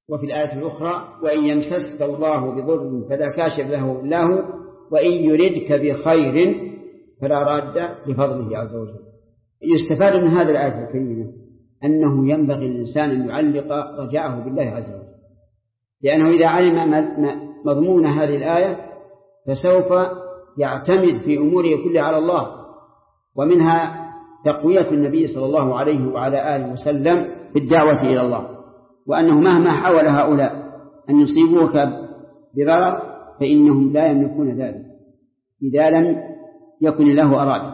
وفي الآية الأخرى وإن يمسسك الله بضر فلا كاشف له إلا هو وإن يردك بخير فلا راد لفضله عز وجل. يستفاد من هذه الآية الكريمة أنه ينبغي للإنسان أن يعلق رجاءه بالله عز وجل، لأنه إذا علم مضمون هذه الآية فسوف يعتمد في أموره كلها على الله. ومنها تقوية النبي صلى الله عليه وعلى آله وسلم في الدعوة إلى الله، وأنه مهما حاول هؤلاء أن يصيبوك بضرر فإنهم لا يملكون ذلك إذا لم يكن الله أراد.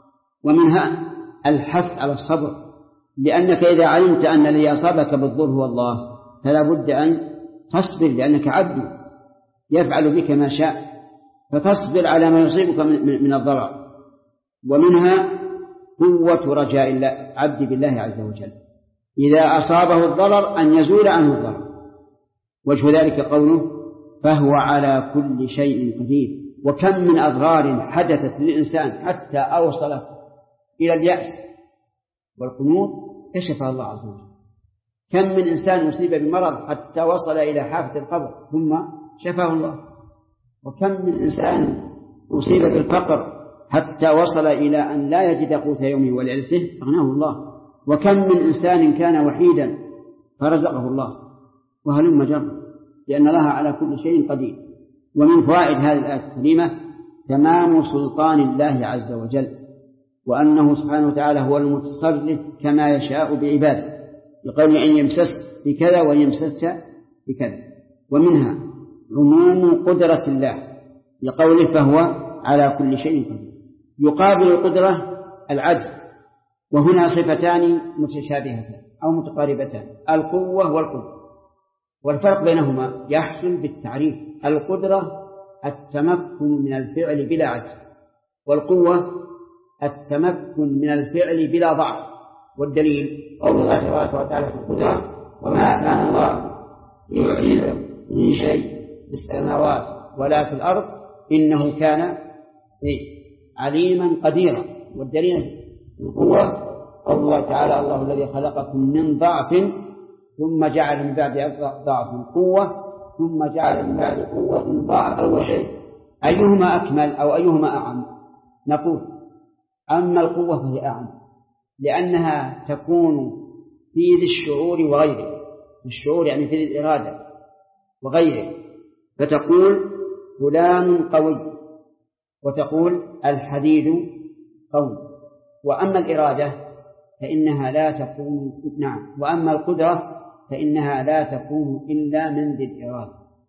ومنها الحث على الصبر، لأنك إذا علمت أن الذي أصابك بالضر هو الله فلا بد أن تصبر، لأنك عبد يفعل بك ما شاء، فتصبر على ما يصيبك من الضرر. ومنها قوة رجاء العبد بالله عز وجل إذا أصابه الضرر أن يزول عنه الضرر. وجه ذلك قوله فهو على كل شيء قدير. وكم من أضرار حدثت للإنسان حتى أوصلت إلى اليأس والقنوط كشفها الله عز وجل. كم من إنسان يصيب بمرض حتى وصل إلى حافة القبر ثم شفاه الله. وكم من إنسان يصيب بالفقر حتى وصل إلى أن لا يجد قوت يومه وليلته أغناه الله. وكم من إنسان كان وحيدا فرزقه الله. وهلم جر، لأن الله على كل شيء قدير. ومن فوائد هذه الآية الكريمة تمام سلطان الله عز وجل، وأنه سبحانه وتعالى هو المتصرف كما يشاء بعباده، لقول أن يمسسك بكذا ويمسسك بكذا. ومنها عموم قدرة الله، لقوله فهو على كل شيء قدير. يقابل القدرة العجز، وهنا صفتان متشابهتان أو متقاربتان، القوة والقدرة. والفرق بينهما يحصل بالتعريف. القدرة التمكن من الفعل بلا عجز، والقوة التمكن من الفعل بلا ضعف. والدليل قول الله تبارك وتعالى في القدرة وما كان الله ليعجزه من شيء في السماوات ولا في الأرض إنه كان عليما قديرا. والدليل القوة قول الله تعالى الله الذي خلقكم من ضعف ثم جعل من بعد ضعف قوة ثم جعل من بعد قوة ضعفا وشيء، أيهما أكمل أو أيهما أعم؟ نقول أما القوة فهي أعم، لأنها تكون في ذي الشعور وغيره. الشعور يعني في ذي الإرادة وغيره، فتقول فلان قوي وتقول الحديد قوي. وأما الإرادة فإنها لا تكون وأما القدرة فإنها لا تكون إلا من ذي الإرادة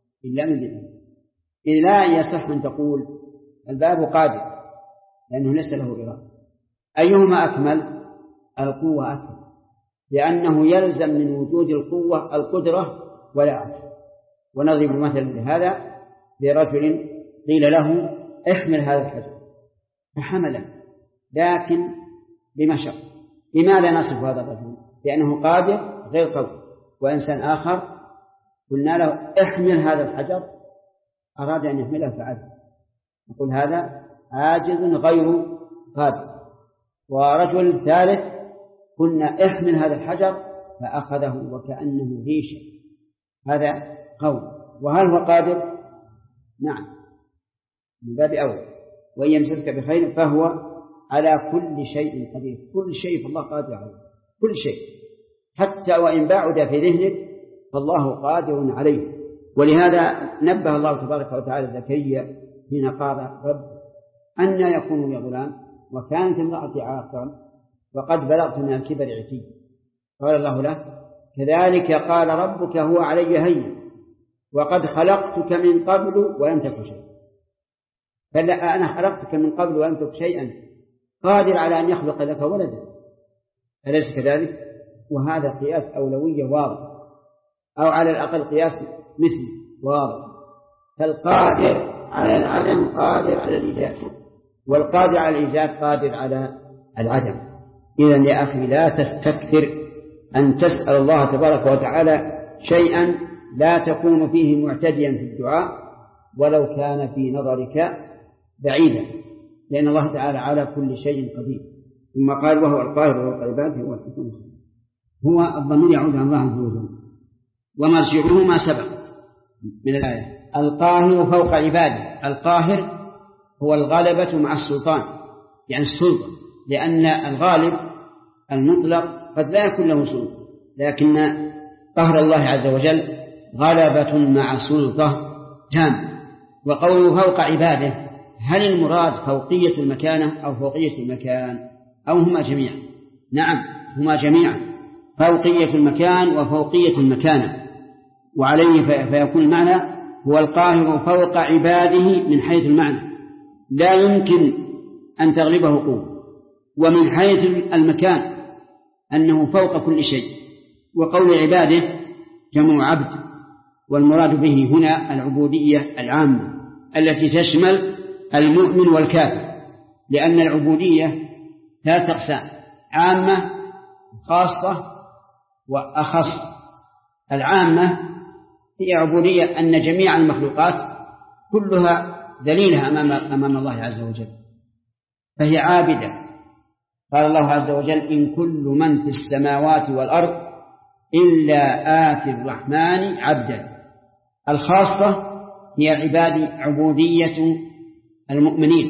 إذ لا يصح أن تقول الباب قادر لأنه ليس له إرادة. أيهما أكمل؟ القوة أكمل، لأنه يلزم من وجود القوة القدرة ولا عكس. ونضرب مثلا لهذا برجل قيل له احمل هذا الحجر فحمله، لكن بمشق. لماذا نصف هذا الرجل؟ لأنه قادر غير قوي. وإنسان آخر قلنا له احمل هذا الحجر أراد أن يحمله فعل، نقول هذا عاجز غير قادر. ورجل ثالث قلنا احمل هذا الحجر فأخذه وكأنه ريشة، هذا قوي. وهل هو قادر؟ نعم، من باب أول. وإن يمسسك بخير فهو على كل شيء قدير. كل شيء فالله قادر عليه، كل شيء، حتى وإن بعد في ذهنك فالله قادر عليه. ولهذا نبه الله تبارك وتعالى زكريا حين قال رب أن يكون لي غلام وكانت امرأتي عاقرا وقد بلغت من الكبر عتي. قال الله له كذلك قال ربك هو علي هين وقد خلقتك من قبل ولم تك شيئا. فلا أنا خلقتك من قبل ولم تك شيئا، قادر على أن يخلق لك ولدا، أليس كذلك؟ وهذا قياس أولوية واضح، أو على الأقل قياس مثل واضح. فالقادر على العدم قادر على الإيجاد، والقادر على الإيجاد قادر على العدم. إذن يا أخي لا تستكثر أن تسأل الله تبارك وتعالى شيئا لا تكون فيه معتديا في الدعاء ولو كان في نظرك بعيدا، لأن الله تعالى على كل شيء قدير. ثم قال وهو القاهر وهو العباد هو الحكم. هو الضمير يعود على الله عز وجل، ومرجعه ما سبق من الآية. القاهر فوق عباده. القاهر هو الغلبة مع السلطان، يعني السلطة، لأن الغالب المطلق قد لا يكون له سلطة، لكن قهر الله عز وجل غلبة مع سلطة تام. وقوله فوق عباده، هل المراد فوقية المكانة أو فوقية المكان أو هما جميعا؟ نعم، هما جميعا، فوقية المكان وفوقية المكانة. وعليه فيكون المعنى هو القاهر فوق عباده من حيث المعنى، لا يمكن أن تغلبه قوة، ومن حيث المكان أنه فوق كل شيء. وقول عباده جمع عبد، والمراد به هنا العبودية العامة التي تشمل المؤمن والكافر، لأن العبودية ثلاث أقسام: عامة، خاصة، وأخص. العامة هي عبودية أن جميع المخلوقات كلها ذليلة أمام الله عز وجل، فهي عابدة. قال الله عز وجل: إن كل من في السماوات والأرض إلا آتي الرحمن عبدا. الخاصة هي عبودية المؤمنين،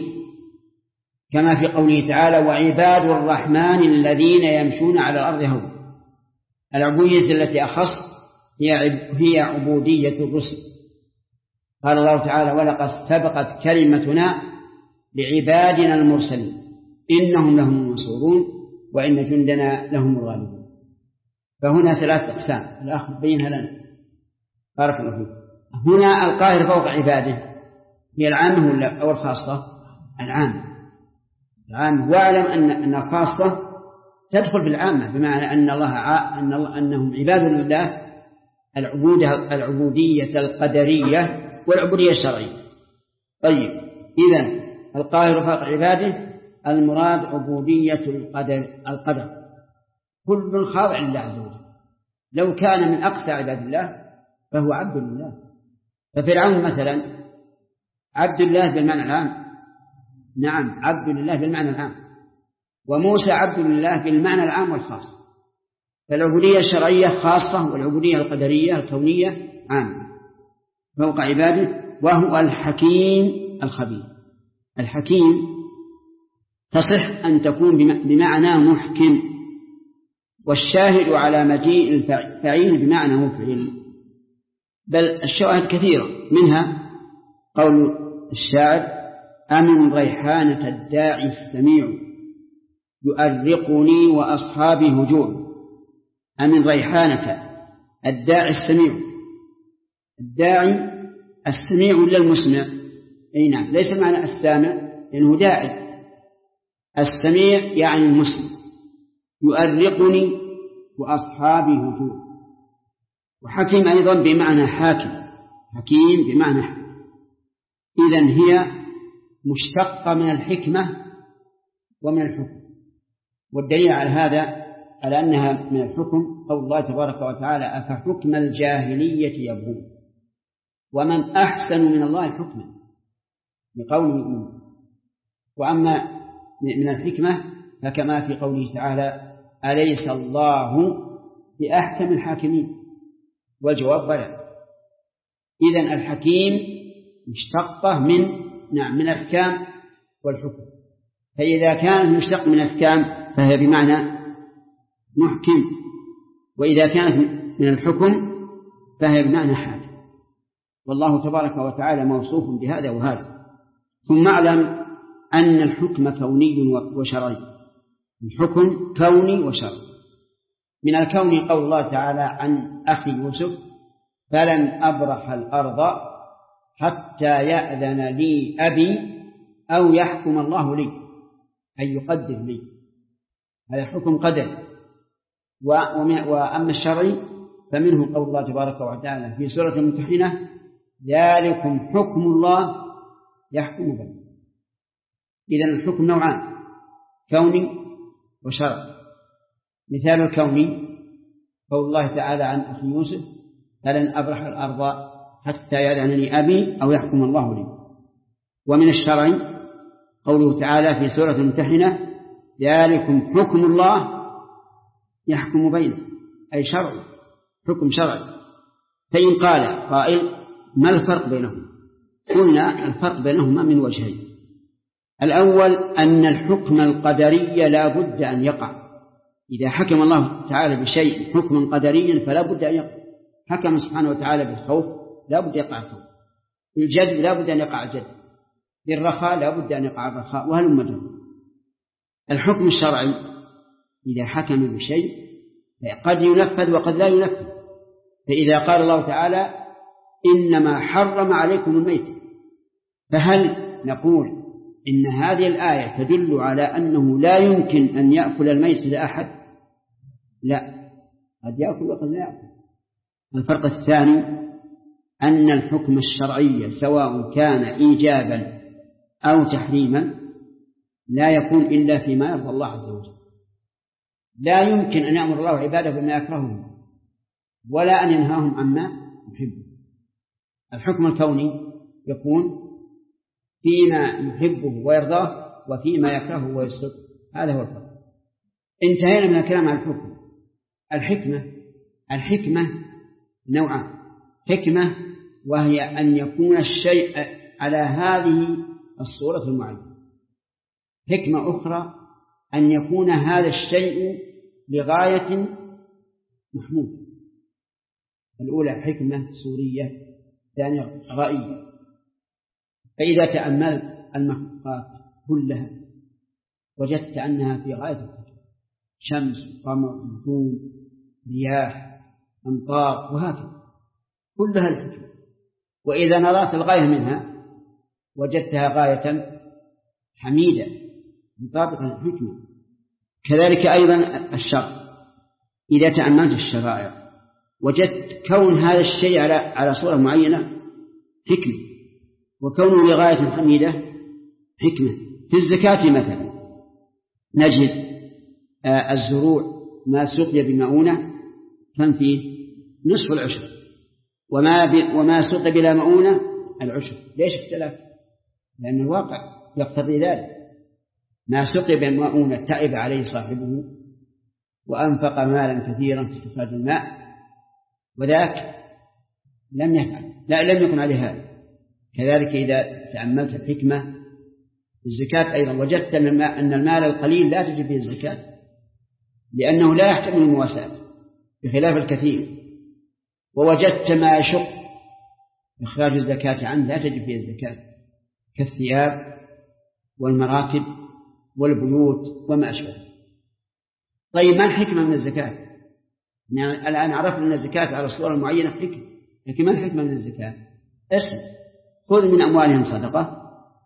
كما في قوله تعالى: وعباد الرحمن الذين يمشون على الأرض هونا. العبودية التي أخص هي عبودية الرسل. قال الله تعالى: ولقد سبقت كلمتنا لعبادنا المرسلين إنهم لهم المنصورون وإن جندنا لهم الغالبون. فهنا ثلاث أقسام، الأخ بينها لنا بارك الله فيك. هنا القاهر فوق عباده هي العامة أو الخاصة؟ العامة. واعلم أن الخاصة تدخل في العامة، بمعنى أنهم عباد لله العبودية القدرية والعبودية الشرعية. طيب، إذن القاهر فوق عباده المراد عبودية القدر، كل خاضع لله عز وجل. لو كان من أقصى عباد الله فهو عبد لله. ففرعون مثلا عبد الله بالمعنى العام، نعم، عبد لله بالمعنى العام، وموسى عبد لله بالمعنى العام والخاص. فالعبودية الشرعية خاصة، والعبودية القدرية الكونية عامة فوق عباده. وهو الحكيم الخبير. الحكيم تصح أن تكون بمعنى محكم، والشاهد على مجيء الفعيل بمعنى مفعل، بل الشواهد كثيرة، منها قول الشاعر: أمن ريحانة الداعي السميع يؤرقني وأصحابي هجوع. أمن ريحانة الداعي السميع، الداعي السميع ولا المسمع؟ أي نعم، ليس معنى السامع لأنه داعي، السميع يعني المسمع. يؤرقني وأصحابي هجوع. وحكيم أيضا بمعنى حاكم، حكيم بمعنى حاكم. إذن هي مشتقة من الحكمة ومن الحكم. والدليل على هذا على أنها من الحكم قول الله تبارك وتعالى: أفحكم الجاهلية يبغون ومن أحسن من الله حكما، بقوله. وأما من الحكمة فكما في قوله تعالى: أليس الله بأحكم الحاكمين؟ والجواب بلى. إذن الحكيم مشتقة من الأحكام والحكم. فإذا كانت مشتقة من الأحكام فهي بمعنى محكم، وإذا كانت من الحكم فهي بمعنى حاكم. والله تبارك وتعالى موصوف بهذا وهذا. ثم اعلم أن الحكم كوني وشرعي. الحكم كوني وشرعي. من الكون قول الله تعالى عن أخي يوسف: فلن أبرح الأرض حتى يأذن لي أبي أو يحكم الله لي، أي يقدر لي. هذا حكم قدر. وأما الشرعي فمنه قول الله تبارك وتعالى في سورة الممتحنة: ذلكم حكم الله يحكم بينكم. إذن الحكم نوعان: كوني وشرعي. مثال الكوني قول الله تعالى عن أخي يوسف: فلن أبرح الأرض حتى يأذن لي أبي أو يحكم الله لي. ومن الشرعي قوله تعالى في سورة الممتحنة: ذلكم حكم الله يحكم بينكم، أي شرعي، حكم شرعي. فإن قال قائل ما الفرق بينهما؟ قلنا الفرق بينهما من وجهين. الأول أن الحكم القدري لا بد أن يقع. إذا حكم الله تعالى بشيء حكما قدريا فلا بد أن يقع. حكم سبحانه وتعالى بالخوف لا بد يقع الخوف، بالجد لا بد أن يقع الجد، بالرخاء لا بد أن يقع الرخاء، وهلم جرا. الحكم الشرعي إذا حكم بشيء قد ينفذ وقد لا ينفذ. فإذا قال الله تعالى إنما حرم عليكم الميت، فهل نقول إن هذه الآية تدل على أنه لا يمكن أن يأكل الميت لأحد؟ لا، قد يأكل وقد لا يأكل. الفرق الثاني أن الحكم الشرعي سواء كان إيجابا أو تحريما لا يكون إلا فيما يرضى الله عز وجل. لا يمكن أن يأمر الله عباده بما يكرهه ولا أن ينهاهم عما يحبه. الحكم الكوني يكون فيما يحبه ويرضاه وفيما يكرهه ويسخطه. هذا هو الفرق. انتهينا من الكلام عن الحكم. الحكمة نوعان: حكمة وهي أن يكون الشيء على هذه الصورة المعينة، حكمة أخرى أن يكون هذا الشيء لغاية محمودة. الأولى حكمة سورية، الثانية غائية. فإذا تأملت المخلوقات كلها وجدت أنها في غاية الحكمة: شمس، قمر، نجوم، رياح، أمطار، وهكذا كلها الحكمة. وإذا نظرت الغاية منها وجدتها غاية حميدة مطابقة الحكمة. كذلك أيضا الشرع، إذا تأملت الشرائع وجدت كون هذا الشيء على صورة معينة حكمة، وكونه لغاية حميدة حكمة. في الزكاة مثلا نجد الزروع ما سقي بمؤونة كم فيه؟ نصف العشر، وما سقي بلا مؤونة العشر. ليش اختلاف؟ لأن الواقع يقتضي ذلك. ما سقي بمؤونة تعب عليه صاحبه وأنفق مالا كثيرا في استخراج الماء، وذاك لم يفعل، لم يكن عليه هذا. كذلك إذا تأملت الحكمة الزكاة أيضا وجدت أن المال القليل لا تجب فيه الزكاة لأنه لا يحتمل المواساة بخلاف الكثير، ووجدت ما يشق إخراج الزكاة عنه لا تجب فيه الزكاة كالثياب والمراكب والبيوت وما أشبه. طيب ما الحكمة من الزكاة؟ يعني الآن عرفنا أن الزكاة على صورة معينة حكمة، لكن ما الحكمة من الزكاة؟ اسم: خذ من أموالهم صدقة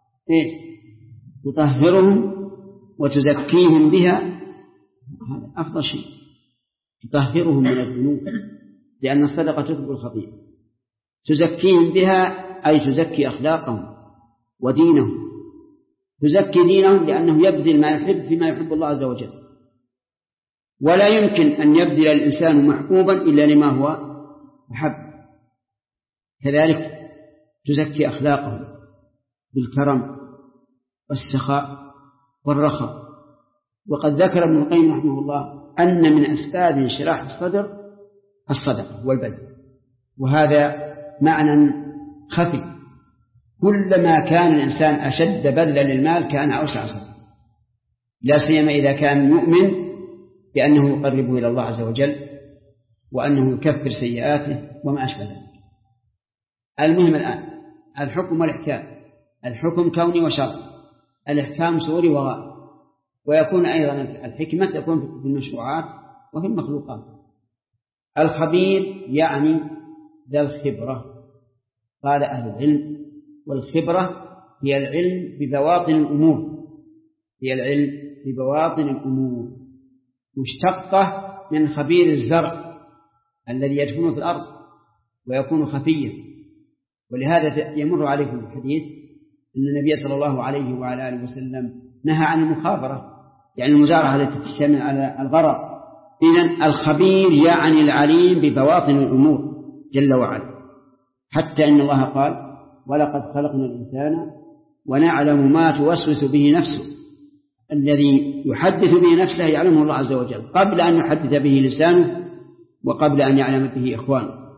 تطهرهم وتزكيهم بها. هذا أفضل شيء، تطهرهم من الذنوب، لأن الصدقة تذهب الخطيئة. تزكيهم بها أي تزكي أخلاقهم ودينهم، تزكي دينهم لأنه يبذل ما يحب فيما يحب الله عز وجل. ولا يمكن أن يبذل الإنسان محبوبا إلا لما هو محب. كذلك تزكي أخلاقهم بالكرم والسخاء والرخاء. وقد ذكر ابن القيم رحمه الله أن من أسباب انشراح الصدر الصدقة والبذل، وهذا معنى خفي. كلما كان الإنسان أشد بذلا للمال كان أوسع صدقة، لا سيما إذا كان يؤمن بأنه يقربه إلى الله عز وجل وأنه يكفر سيئاته وما أشبه ذلك. المهم الآن الحكم والإحكام. الحكم كوني وشرعي، الإحكام سوري وغائي. ويكون أيضا الحكمة تكون في المشروعات وفي المخلوقات. الخبير يعني ذا الخبرة، قال أهل العلم: والخبرة هي العلم ببواطن الأمور، هي العلم ببواطن الأمور، مشتقة من خبير الزرع الذي يدفن في الأرض ويكون خفيا. ولهذا يمر عليكم الحديث أن النبي صلى الله عليه وعلى آله وسلم نهى عن المخابرة، يعني المزارعة التي تشتمل على الغرر. إذن الخبير يعني العليم ببواطن الأمور جل وعلا، حتى إن الله قال: ولقد خلقنا الإنسان ونعلم ما توسوس به نفسه. الذي يحدث به نفسه يعلمه الله عز وجل قبل أن يحدث به لسانه وقبل أن يعلم به إخوانه.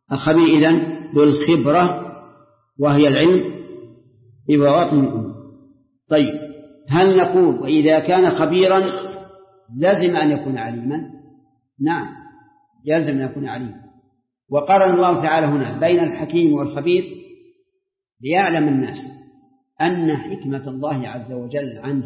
الخبير إذن ذو الخبرة وهي العلم ببواطن الأمور. طيب، هل نقول وإذا كان خبيرا لازم أن يكون عليما؟ نعم، يلزم أن يكون عليما. وقارن الله تعالى هنا بين الحكيم والخبير ليعلم الناس أن حكمة الله عز وجل عن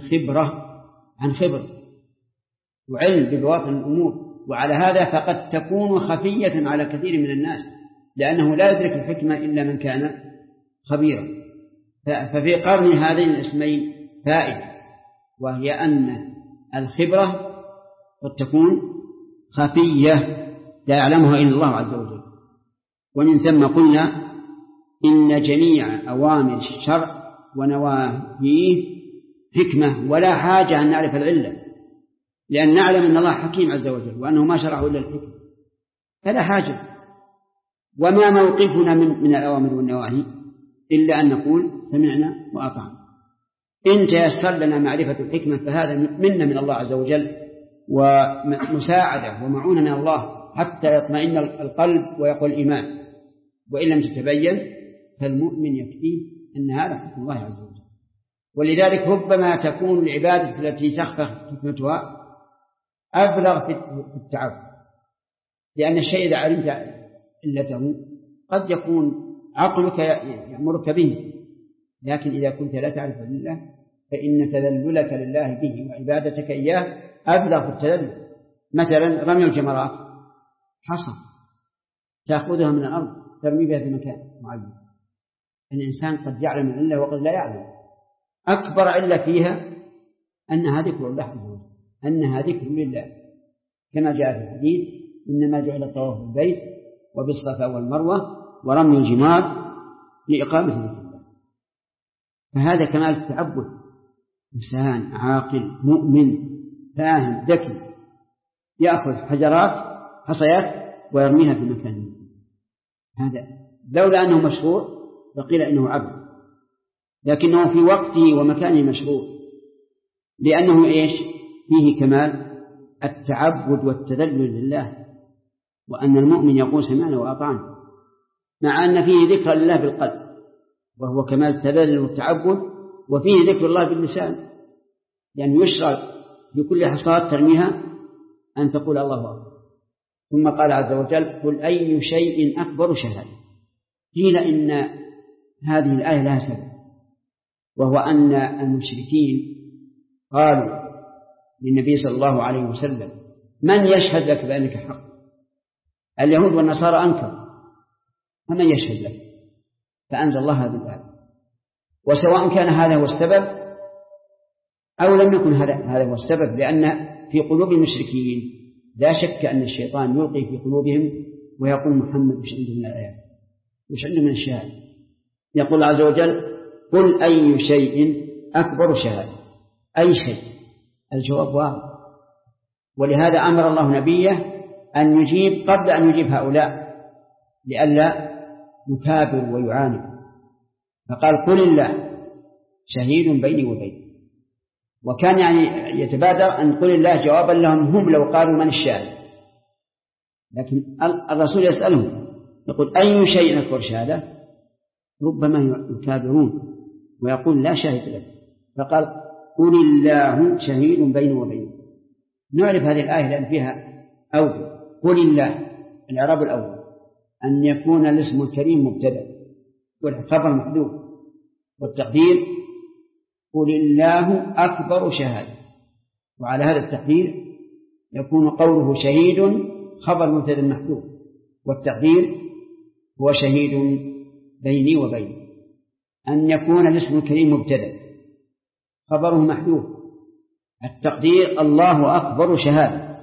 خبرة وعلم ببواطن الأمور، وعلى هذا فقد تكون خفية على كثير من الناس، لأنه لا يدرك الحكمة إلا من كان خبيرا. ففي قرن هذين الاسمين فائدة، وهي أن الخبرة قد تكون خفية لا يعلمها إلا الله عز وجل. ومن ثم قلنا إن جميع أوامر الشرع ونواهيه حكمة، ولا حاجة أن نعرف العلة، لأن نعلم أن الله حكيم عز وجل وأنه ما شرعه إلا الحكمة، فلا حاجة. وما موقفنا من الأوامر والنواهي إلا أن نقول سمعنا وأطعنا. إن تيسر لنا معرفة الحكمة فهذا منا من الله عز وجل، ومساعدة ومعونة من الله حتى يطمئن القلب ويقول الإيمان. وإن لم تتبين فالمؤمن يكفيه أن هذا حكم الله عز وجل. ولذلك ربما تكون العبادة التي تخفى حكمتها أبلغ في التعبد، لأن الشيء إذا علمت علته قد يكون عقلك يأمرك به، لكن إذا كنت لا تعرف لله فإن تذللك لله به وعبادتك إياه أبلغ في التذلل. مثلا رمي الجمرات، حصى تأخذها من الأرض ترمي بها في مكان معين، الإنسان قد يعلم العلة وقد لا يعلم. أكبر علة فيها أنها ذكر الله عز وجل، أنها ذكر لله، كما جاء في الحديث إنما جعل الطواف بالبيت وبالصفا والمروة ورمي الجمار لإقامة ذكر الله. فهذا كمال التعبد، إنسان عاقل مؤمن فاهم ذكي يأخذ حصيات ويرميها في مكان. هذا لولا أنه مشروع فقيل إنه عبد، لكنه في وقته ومكانه مشروع، لأنه فيه كمال التعبد والتذلل لله، وأن المؤمن يقول سمعنا وأطعنا، مع أن فيه ذكر لله بالقلب وهو كمال التذلل والتعبد، وفيه ذكر الله باللسان، يعني يشرع بكل حصاة ترميها أن تقول الله أكبر. ثم قال عز وجل قل أي شيء أكبر شهادة. قيل إن هذه الآية لها سبب، وهو أن المشركين قالوا للنبي صلى الله عليه وسلم من يشهد لك بأنك حق؟ اليهود والنصارى أنكروا، فمن يشهد لك؟ فأنزل الله هذه الآية. وسواء كان هذا هو السبب أو لم يكن هذا هو السبب، لأن في قلوب المشركين لا شك أن الشيطان يلقي في قلوبهم ويقول محمد وش عنده من الآيات وش عنده من الشهادة. يقول عز وجل قل أي شيء أكبر شهادة. أي شيء، الجواب واضح، ولهذا أمر الله نبيه أن يجيب قبل أن يجيب هؤلاء لئلا يكابر ويعاند، فقال قل الله شهيد بيني وبينك. وكان يعني يتبادر أن قل الله جوابا لهم هم لو قالوا من الشاهد، لكن الرسول يسألهم يقول أي شيء أكبر شهادة، ربما يكابرون ويقول لا شاهد لك، فقال قل الله شهيد بيني وبينك. نعرف هذه الآية لأن فيها أوجه. قل الله الإعراب الأول أن يكون الاسم الكريم مبتدأ والخبر محذوف، والتقدير قل الله أكبر شهادة، وعلى هذا التقدير يكون قوله شهيد خبر مبتدأ محذوف، والتقدير هو شهيد بيني وبينك. أن يكون الاسم الكريم مبتدأ خبره محذوف، التقدير الله أكبر شهادة،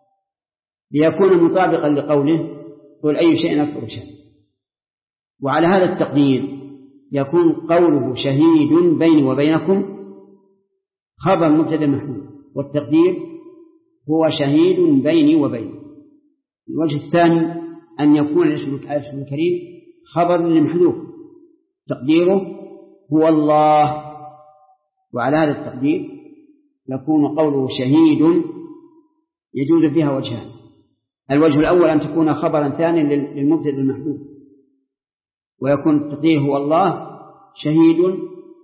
ليكون مطابقا لقوله قل أي شيء أكبر شهادة. وعلى هذا التقدير يكون قوله شهيد بيني وبينكم خبر مبتدأ محذوف، والتقدير هو شهيد بيني وبينكم. الوجه الثاني أن يكون الاسم الكريم خبر للمحذوف، تقديره هو الله، وعلى هذا التقدير يكون قوله شهيد يجوز فيها وجهان. الوجه الأول أن تكون خبرا ثانيا للمبتدأ المحذوف، ويكون التقدير هو الله شهيد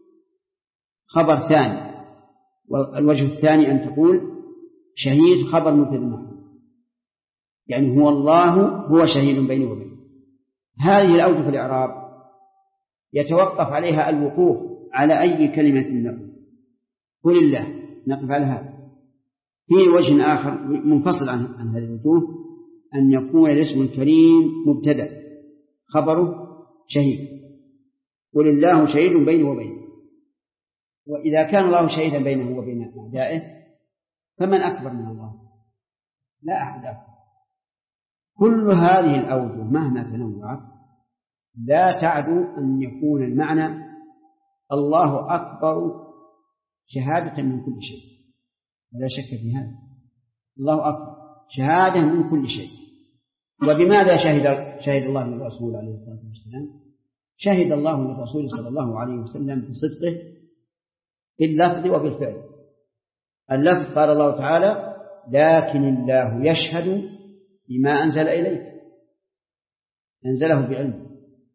خبر ثاني، والوجه الثاني أن تقول شهيد خبر مبتدأ محذوف، يعني هو الله هو شهيد بينه وبينه. هذه الأوجه في الإعراب يتوقف عليها الوقوف على أي كلمة نقول. قل الله نقف على هذا. في وجه آخر منفصل عن هذه الوجوه أن يكون الاسم الكريم مبتدأ خبره شهيد، قل الله شهيد بينه وبينه. وإذا كان الله شهيدا بينه وبين أعدائه فمن أكبر من الله؟ لا أحد أكبر. كل هذه الأوجه مهما تنوعت لا تعدو أن يكون المعنى الله أكبر شهادة من كل شيء، ولا شك في هذا. الله أكبر شهادة من كل شيء. وبماذا شهد الله للرسول عليه الصلاة والسلام؟ شهد الله للرسول صلى الله عليه وسلم بصدقه باللفظ وبالفعل. اللفظ قال الله تعالى لكن الله يشهد بما أنزل إليك، أنزله بعلم.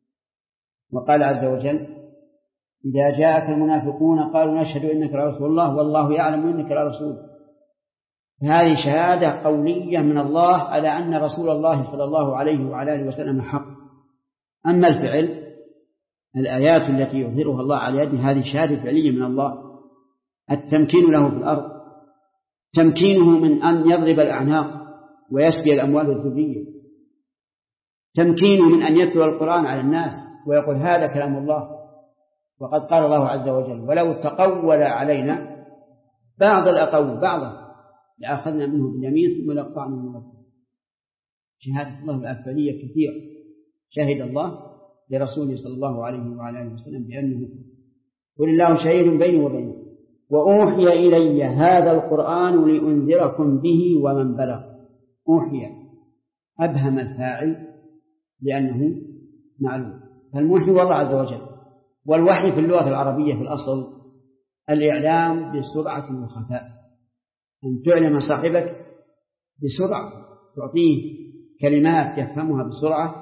وقال عز وجل إذا جاءك المنافقون قالوا نشهد إنك لرسول الله والله يعلم إنك لرسول. هذه شهادة قولية من الله على أن رسول الله صلى الله عليه وعلى آله وسلم حق. أما الفعل الآيات التي يظهرها الله على يده هذه شهادة فعلية من الله. التمكين له في الأرض، تمكينه من أن يضرب الأعناق ويسبي الأموال والذرية، تمكينه من أن يتلو القرآن على الناس ويقول هذا كلام الله. وقد قال الله عز وجل ولو تقول علينا بعض الأقوال بعضا لأخذنا منه باليمين ثم لقطعنا منه الوتين. شهادة الله الأكبرية كثيرة. شهد الله لرسوله صلى الله عليه وعلى آله وسلم بأنه قل الله شهيد بيني وبينكم وأوحي إلي هذا القرآن لأنذركم به ومن بلغ. أوحي أبهم الفاعل لأنه معلوم، فالموحي والله عز وجل. والوحي في اللغة العربية في الأصل الإعلام بسرعة وخفاء، أن تعلم صاحبك بسرعة، تعطيه كلمات يفهمها بسرعة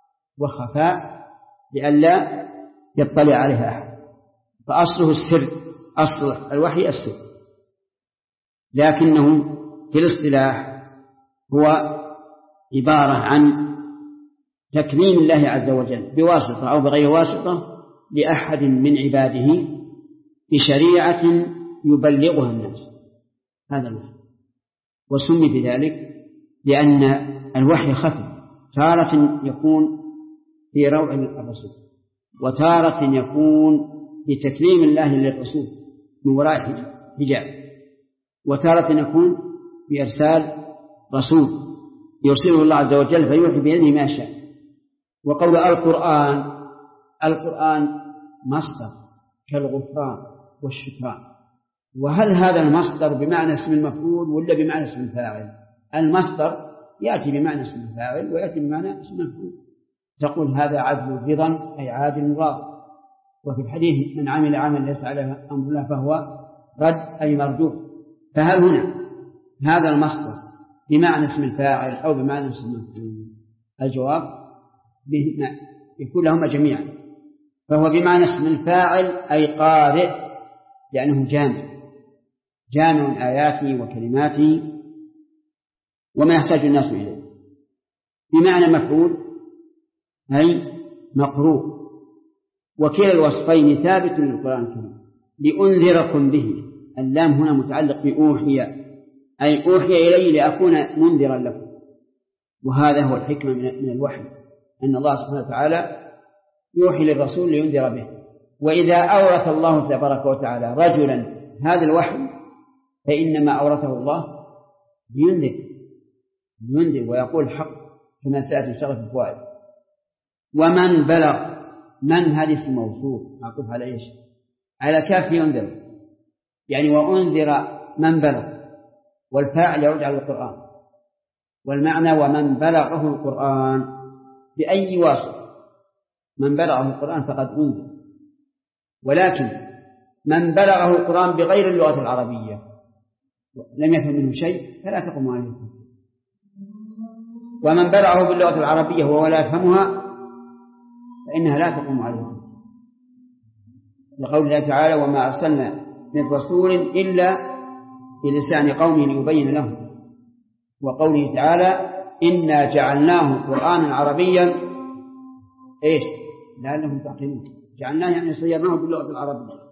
وخفاء لئلا يطلع عليها أحد. فأصله السر، أصل الوحي السر، لكنه في الاصطلاح هو عبارة عن تكريم الله عز وجل بواسطة أو بغير واسطة لأحد من عباده بشريعة يبلغها الناس. هذا الوحي. وسمي بذلك لأن الوحي خفي، تارة يكون في روع الرسول وتارة يكون بتكريم الله للرسول من وراء حجاب، وتارة يكون بإرسال رسول يرسله الله عز وجل فيوحي بإذنه ما شاء. وقول القرآن مصدر كالغفران والشكران. وهل هذا المصدر بمعنى اسم المفعول ولا بمعنى اسم الفاعل؟ المصدر يأتي بمعنى اسم الفاعل ويأتي بمعنى اسم المفعول. تقول هذا عدل رضا أي عادل راض. وفي الحديث من عمل عمل ليس عليه أمرنا فهو رد أي مردود. فهل هنا هذا المصدر بمعنى اسم الفاعل أو بمعنى اسم المفعول؟ الجواب يكون لهما جميعا. فهو بمعنى اسم الفاعل أي قارئ لأنه جامع آياته وكلماته وما يحتاج الناس إليه. بمعنى مفعول أي مقروء. وكلا الوصفين ثابت للقرآن الكريم. لأنذركم به، اللام هنا متعلق بأوحي أي أوحي إلي لأكون منذرا لكم. وهذا هو الحكمة من الوحي، أن الله سبحانه وتعالى يوحي للرسول لينذر به. وإذا أورث الله تبارك وتعالى رجلا هذا الوحي فإنما أورثه الله لينذر ويقول الحق كما سيأتي إن شاء الله في الفوائد. ومن بلغ، من هذه اسم موصول معطوف على إيش؟ على كاف ينذر، يعني وأنذر من بلغ، والفاعل يرجع على القرآن. والمعنى ومن بلغه القرآن بأي واسطة، من بلغه القرآن فقد أنذر. ولكن من بلغه القرآن بغير اللغة العربية لم يفهم منه شيء فلا تقم عليه. ومن بلغه باللغة العربية وهو لا يفهمها فإنها لا تقوم عليهم، لقول الله تعالى: وما أرسلنا من رسول إلا بلسان قومه ليبين لهم، وقوله تعالى: إنا جعلناه قرآنا عربيا إيش لعلهم تعقلون. جعلناه يعني صيرناه باللغة العربية.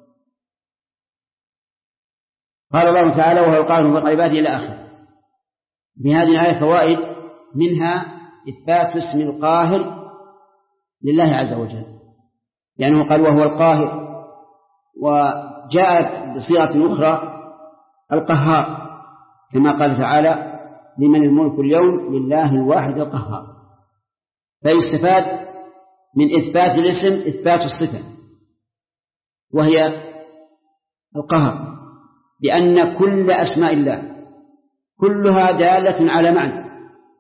قال الله تعالى: وهو القاهر فوق عباده إلى آخره. بهذه الآية فوائد، منها إثبات اسم القاهر لله عز وجل، لأنه قال وهو القاهر، وجاءت بصيغة أخرى القهار، كما قال تعالى: لمن الملك اليوم لله الواحد القهار. فيستفاد من إثبات الاسم إثبات الصفة وهي القهر، لأن كل أسماء الله كلها دالة على معنى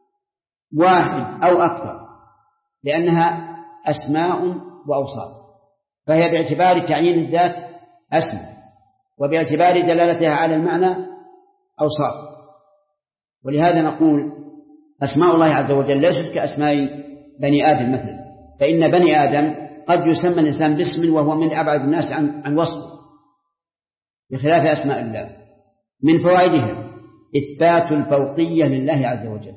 واحد أو أكثر، لأنها أسماء وأوصاف، فهي باعتبار تعيين الذات اسم، وباعتبار دلالتها على المعنى أوصاف. ولهذا نقول أسماء الله عز وجل ليست كأسماء بني آدم مثلا، فإن بني آدم قد يسمى الإنسان باسم وهو من أبعد الناس عن وصفه، بخلاف أسماء الله. من فوائدها إثبات الفوقية لله عز وجل،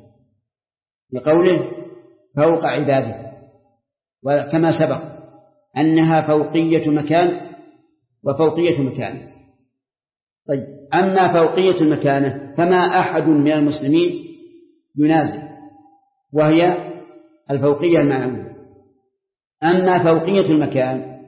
لقوله: فوق عباده، وكما سبق أنها فوقية مكان وفوقية مكان. طيب، أما فوقية المكانة فما أحد من المسلمين ينازل، وهي الفوقية المعنوية. أما فوقية المكان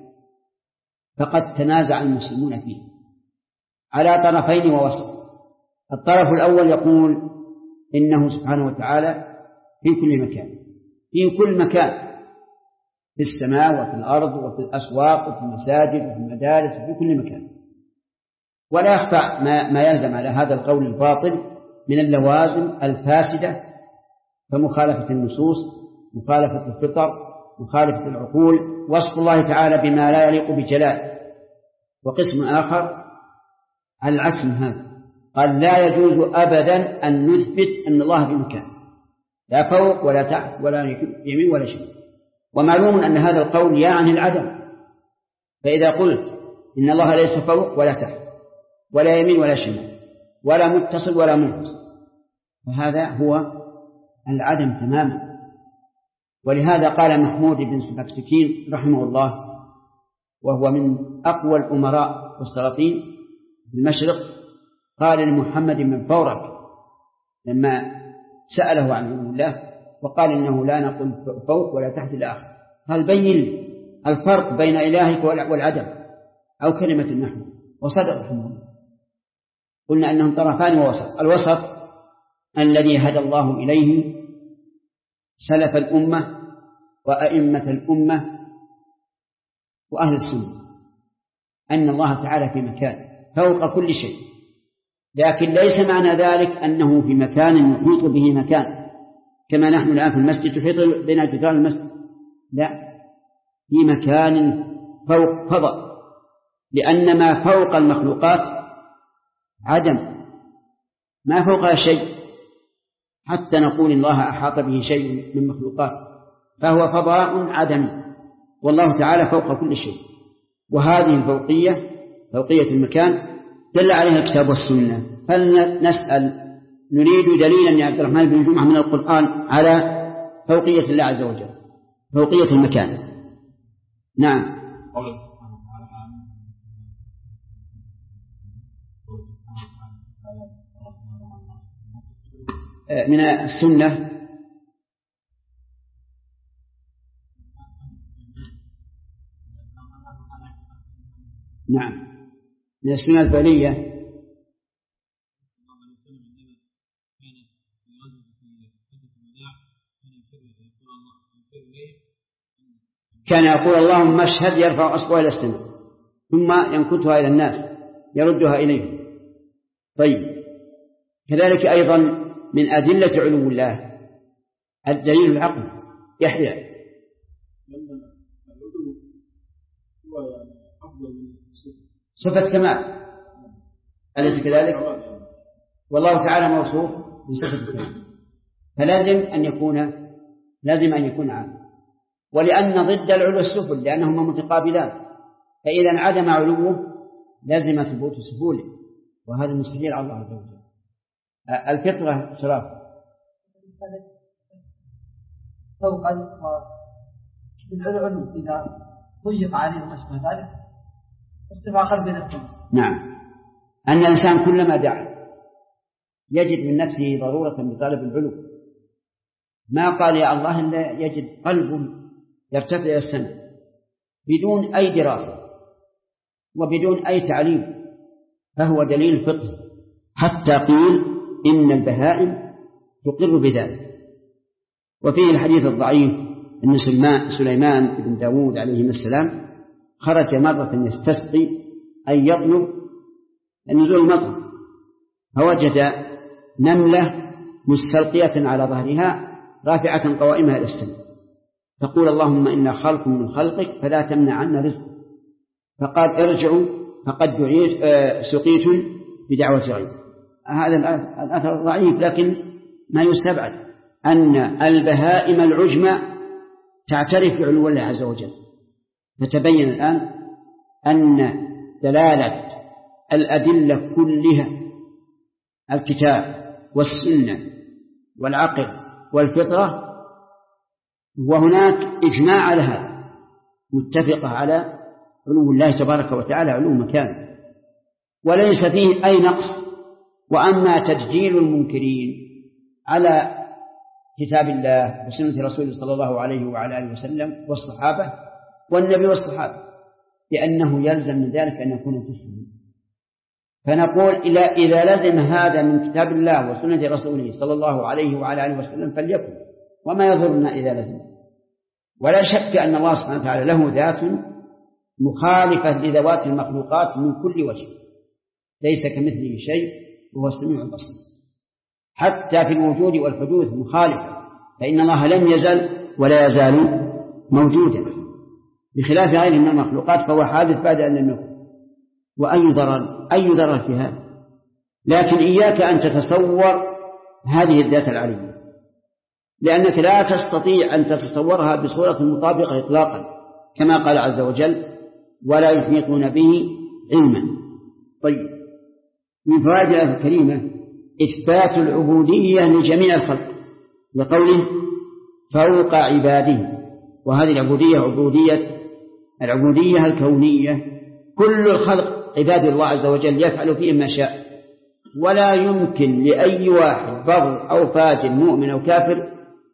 فقد تنازع المسلمون فيه على طرفين ووسط. الطرف الأول يقول إنه سبحانه وتعالى في كل مكان، في كل مكان، في السماء وفي الأرض وفي الأسواق وفي المساجد وفي المدارس وفي كل مكان. ولا يخفى ما يلزم على هذا القول الباطل من اللوازم الفاسدة، كمخالفة النصوص، مخالفة الفطر، مخالفة العقول، وصف الله تعالى بما لا يليق بجلاله. وقسم آخر على العكس من هذا، قال: لا يجوز أبدا أن نثبت أن الله في مكان، لا فوق ولا تحت ولا يمين ولا شمال. ومعلوم أن هذا القول يعني العدم، فإذا قلت إن الله ليس فوق ولا تحت ولا يمين ولا شمال ولا متصل ولا منفصل، فهذا هو العدم تماما. ولهذا قال محمود بن سبكتكين رحمه الله، وهو من أقوى الأمراء والسلاطين في المشرق، قال لمحمد بن فورك لما سأله عن علم الله وقال: إنه لا نقول فوق ولا تحت إلى آخره، قال: بين لي الفرق بين إلهك والعدم أو كلمة النحو. وصدق رحمه الله. قلنا أنهم طرفان ووسط. الوسط الذي هدى الله إليه سلف الأمة وأئمة الأمة وأهل السنة، أن الله تعالى في مكان فوق كل شيء، لكن ليس معنى ذلك أنه في مكان يحيط به مكان، كما نحن الآن في المسجد تحيط بين جدران المسجد، لا، في مكان فوق فضاء، لأن ما فوق المخلوقات عدم، ما فوقها شيء، حتى نقول الله أحاط به شيء من مخلوقات، فهو فضاء عدمي، والله تعالى فوق كل شيء. وهذه الفوقية فوقية المكان دل عليها الكتاب والسنة. فلنسأل، نريد دليلا يا عبد الرحمن بن جمعة من القرآن على فوقية الله عز وجل، فوقية المكان. نعم. من السنة نعم، من السنة الفعلية كان يقول: اللهم اشهد، يرفع أصبعه إلى السماء ثم ينكتها إلى الناس يردها إليهم. طيب، كذلك أيضا من أدلة علو الله الدليل العقل. يحيى: صفة كمال، أليس كذلك؟ والله تعالى موصوف بصفة الكمال، فلازم أن يكون عام. ولأن ضد العلو السفل، لأنهما متقابلان، فإذا انعدم علوه لازم ثبوت سفوله، وهذا مستحيل على الله عز وجل. الفطرة شراف فوقا والعلو إذا ضيق عليه وما ذلك ارتفاع قلب نفسه. نعم، أن الإنسان كلما دعا يجد من نفسه ضرورة بطلب العلو، ما قال يا الله إلا يجد قلبه يرتفع إلى السماء بدون أي دراسة وبدون أي تعليم، فهو دليل الفطر، حتى قيل إن البهائم تقر بذلك. وفيه الحديث الضعيف أن سليمان بن داود عليه السلام خرج مرة يستسقي أن يطلب نزول المطر، فوجد نملة مستلقية على ظهرها رافعة قوائمها إلى السماء، تقول اللهم إنا خلق من خلقك فلا تمنع عنا رزق، فقال ارجعوا فقد سقيتم بدعوة غيرك. هذا الأثر ضعيف، لكن ما يستبعد أن البهائم العجمة تعترف بعلو الله عز وجل. فتبين الآن أن دلالة الأدلة كلها، الكتاب والسنة والعقل والفطرة، وهناك إجماع على هذا، متفقة على علو الله تبارك وتعالى علو مكان، وليس فيه أي نقص. وأما تدجيل المنكرين على كتاب الله وسنة رسوله صلى الله عليه وعلى آله وسلم والصحابة والنبي والصحابة، لأنه يلزم من ذلك أن يكون تسليما. فنقول إذا لزم هذا من كتاب الله وسنة رسوله صلى الله عليه وعلى آله وسلم فليكن، وما يضرنا إذا لزم. ولا شك أن الله سبحانه وتعالى له ذات مخالفة لذوات المخلوقات من كل وجه، ليس كمثله شيء وهو السميع البصير، حتى في الوجود والحدوث مخالفة، فإن الله لم يزل ولا يزال موجودا، بخلاف غيره من المخلوقات فهو حادث بعد أن لم يكن. أي ضرر في هذا؟ لكن إياك أن تتصور هذه الذات العلية، لأنك لا تستطيع أن تتصورها بصورة مطابقة إطلاقا، كما قال عز وجل ولا يحيطون به علما. طيب، من فوائد الآية الكريمة إثبات العبودية لجميع الخلق، لقوله فوق عباده، وهذه العبودية الكونية، كل الخلق عباد الله عز وجل يفعل فيهم ما شاء، ولا يمكن لأي واحد بر أو فاجر مؤمن أو كافر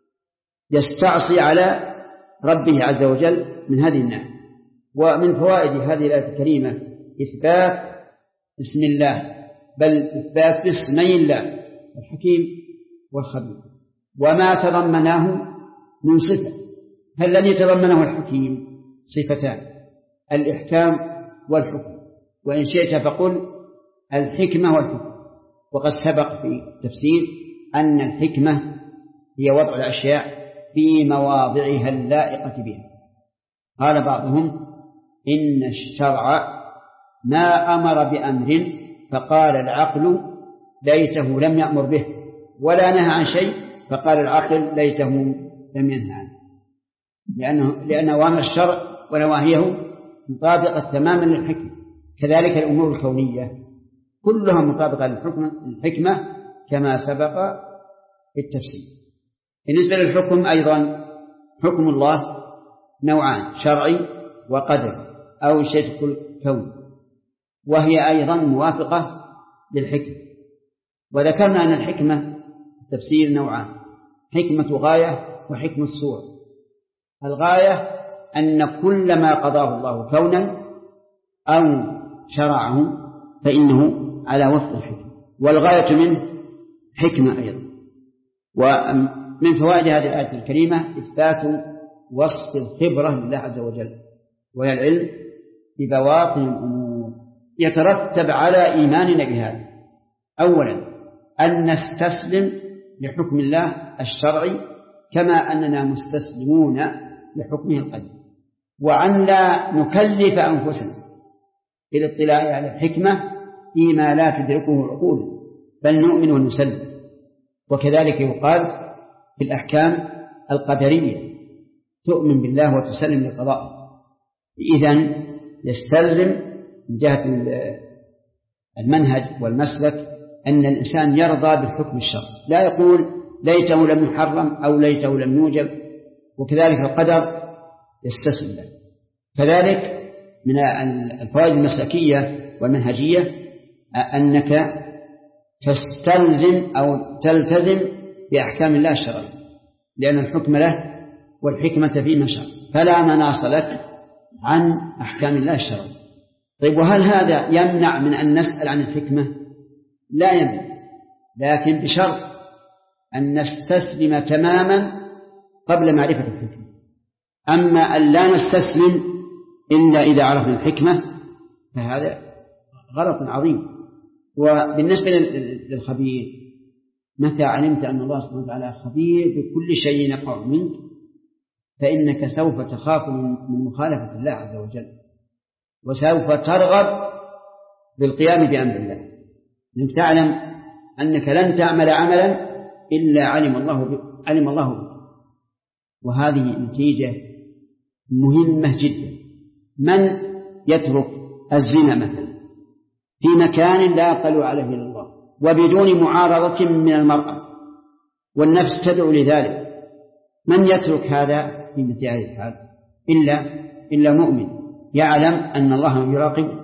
يستعصي على ربه عز وجل من هذه النعم. ومن فوائد هذه الآية الكريمة إثبات اسم الله، بل إثبات اسمي الله الحكيم والخبير وما تضمناه من صفة. هل لم يتضمنه الحكيم صفتان، الإحكام والحكم، وإن شئت فقل الحكمة والحكم. وقد سبق في التفسير أن الحكمة هي وضع الأشياء في مواضعها اللائقة بها. قال بعضهم إن الشرع ما أمر بأمر فقال العقل ليته لم يأمر به، ولا نهى عن شيء فقال العقل ليته لم ينهى عنه، لأن أوامر الشرع ونواهيه مطابقة تماما للحكمة. كذلك الأمور الكونية كلها مطابقة للحكمة كما سبق في التفسير. بالنسبة للحكم أيضا، حكم الله نوعان، شرعي وقدري أو شيء كوني، وهي أيضا موافقة للحكمة. وذكرنا أن الحكمة تفسير نوعان، حكمة غاية وحكمة صورة. الغاية أن كل ما قضاه الله كونا أو شرعه فإنه على وفق الحكمة، والغاية منه حكمة أيضا. ومن فوائد هذه الآية الكريمة إثبات وصف الخبرة لله عز وجل، وهي العلم ببواطن الأمور. يترتب على إيماننا بهذا أولا أن نستسلم لحكم الله الشرعي كما أننا مستسلمون لحكمه القدري، وأن لا نكلف أنفسنا بالاطلاع على الحكمة فيما لا تدركه العقول، بل نؤمن ونسلم. وكذلك يقال في الأحكام القدرية. تؤمن بالله وتسلم لقضائه. إذن يستلزم من جهة المنهج والمسلك أن الإنسان يرضى بالحكم الشرعي، لا يقول ليته لم يحرم أو ليته لم يوجب، وكذلك القدر يستسلم له. كذلك من الفوائد المسلكية والمنهجية أنك تستلزم أو تلتزم بأحكام الله الشرعية، لأن الحكم له والحكمة فيما شرع، فلا مناص لك عن أحكام الله الشرعية. طيب، وهل هذا يمنع من أن نسأل عن الحكمة؟ لا يمنع، لكن بشرط أن نستسلم تماما قبل معرفة الحكمة. أما أن لا نستسلم إلا إذا عرفنا الحكمة فهذا غلط عظيم. وبالنسبة للخبير، متى علمت أن الله سبحانه وتعالى خبير بكل شيء يقع منك فإنك سوف تخاف من مخالفة الله عز وجل، وسوف ترغب بالقيام بأمر الله، لأنك تعلم أنك لن تعمل عملا إلا علم الله بك. وهذه نتيجة مهمة جدا. من يترك الزنا مثلا في مكان لا يطلع عليه إلا الله وبدون معارضة من المرأة والنفس تدعو لذلك، من يترك هذا في مثل هذه الحال إلا مؤمن يعلم أن الله يراقبه.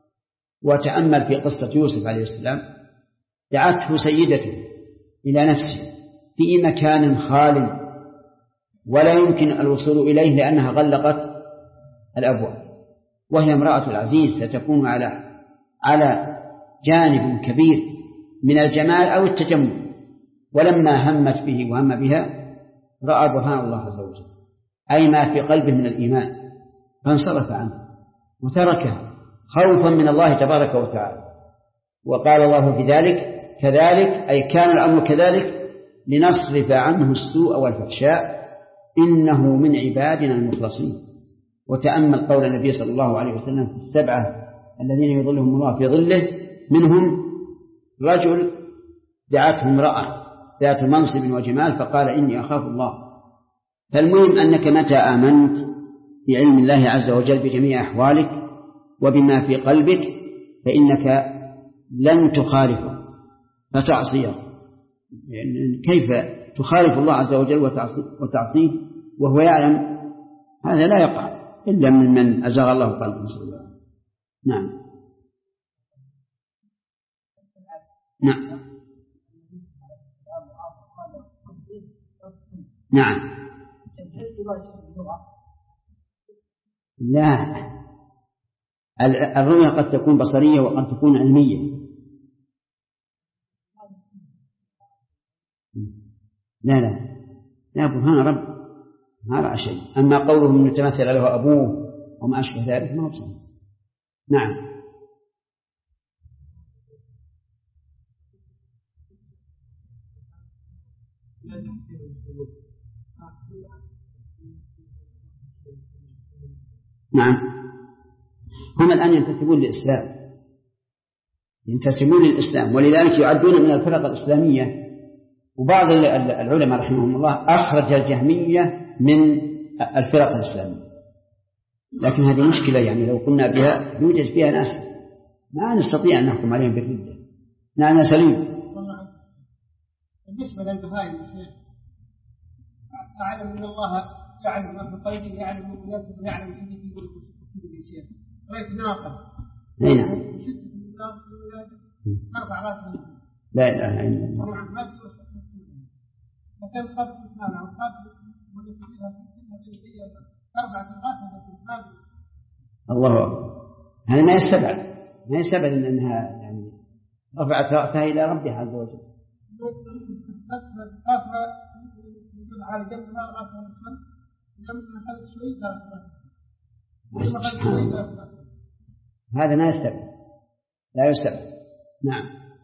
وتأمل في قصة يوسف عليه السلام، دعته سيدته إلى نفسه في مكان خال ولا يمكن الوصول إليه لأنها غلقت الأبواب، وهي امرأة العزيز ستكون على جانب كبير من الجمال أو التجمل، ولما همت به وهم بها رأى برهان الله عز وجل أي ما في قلبه من الإيمان، فانصرف عنه وتركه خوفا من الله تبارك وتعالى. وقال الله في ذلك كذلك أي كان الأمر كذلك لنصرف عنه السوء والفحشاء إنه من عبادنا المخلصين. وتأمل قول النبي صلى الله عليه وسلم في السبعة الذين يظلهم الله في ظله، منهم رجل دعته امرأة ذات منصب وجمال فقال إني أخاف الله. فالمهم أنك متى آمنت بعلم الله عز وجل بجميع أحوالك وبما في قلبك فإنك لن تخالفه فتعصيه. يعني كيف تخالف الله عز وجل وتعصيه وهو يعلم؟ هذا لا يقع إلا من أزغ الله قلبه. نعم نعم نعم. لا، الرؤيا قد تكون بصرية وقد تكون علمية. لا برهان رب ما رأى شيء. أما قوله من يتمثل له أبوه وما أشبه ذلك ما هو بصرية. نعم نعم. هم الآن ينتسبون للإسلام ولذلك يعدون من الفرق الإسلامية. وبعض العلماء رحمهم الله أخرج الجهمية من الفرق الإسلامية، لكن هذه مشكلة. يعني لو قلنا بها يوجد فيها ناس ما نستطيع أن نحكم عليهم بالردة. نعم سليم. بالنسبة للبهائم أعلم أن الله يعلم ما في قلبي، يعلم شيء في شيء رأيت ناقل أربع راس لا إله إلا الله. فكان قبل إثنان أو قبل أربعة راس. الله أكبر. هذا ما يستبعد أنها يعني رفعت رأسها إلى ربها عز وجل. على جنبها رأسها الخلف جنبها خلف شوي هذا ما يستبعد، لا يستبعد. نعم.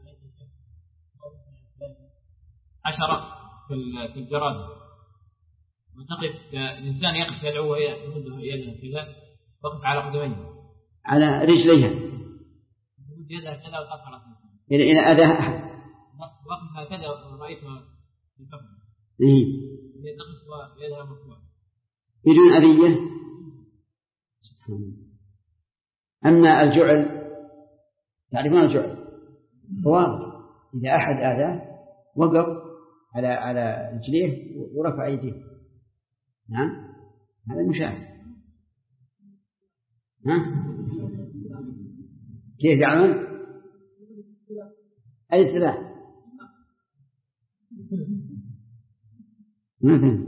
حشرة في الجراد وتقف الإنسان يقف يدعو وهي تمد يدها كذا وقف على قدميه على رجليها تمد يدها كذا وتقف على رأسها إلى أذى أحد وقف هكذا رأيتها في سفر تقف يدها مرفوعة. بدون أذية. سبحان الله. أما الجعل، تعرفون الجعل واضح، إذا أحد آذاه وقف على رجليه ورفع يديه، نعم هذا مشاهد. كيف يعمل؟ أي سلاح مثلا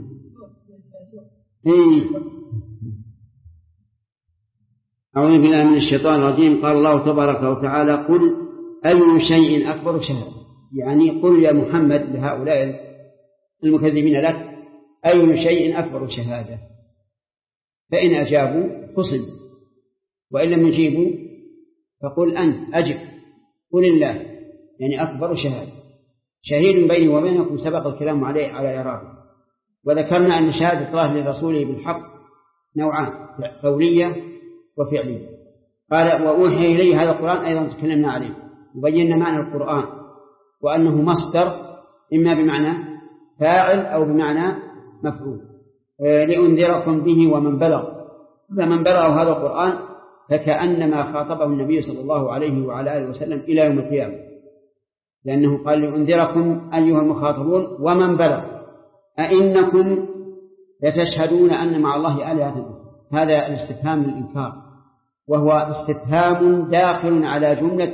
أعوذ بالله من الشيطان الرجيم. قال الله تبارك وتعالى: قل أي شيء أكبر شهادة، يعني قل يا محمد لهؤلاء المكذبين لك: أي شيء أكبر شهادة؟ فإن أجابوا فصل، وإن لم يجيبوا فقل أنت أجب. قل الله يعني أكبر شهادة، شهيد بيني وبينكم، سبق الكلام عليه على إعرابه. وذكرنا أن شهادة الله لرسوله بالحق نوعان: قولية وفعلية. قال: وأوحي إلي هذا القرآن، أيضا تكلمنا عليه وبينا معنى القرآن، وأنه مصدر إما بمعنى فاعل أو بمعنى مفعول، لأنذركم به ومن بلغ. فمن بلغ هذا القرآن فكأنما خاطبه النبي صلى الله عليه وعلى آله وسلم إلى يوم القيامة، لأنه قال: لأنذركم أيها المخاطبون ومن بلغ أئنكم لتشهدون أن مع الله آلهة. هذا الاستفهام للإنكار، وهو استفهام داخل على جملة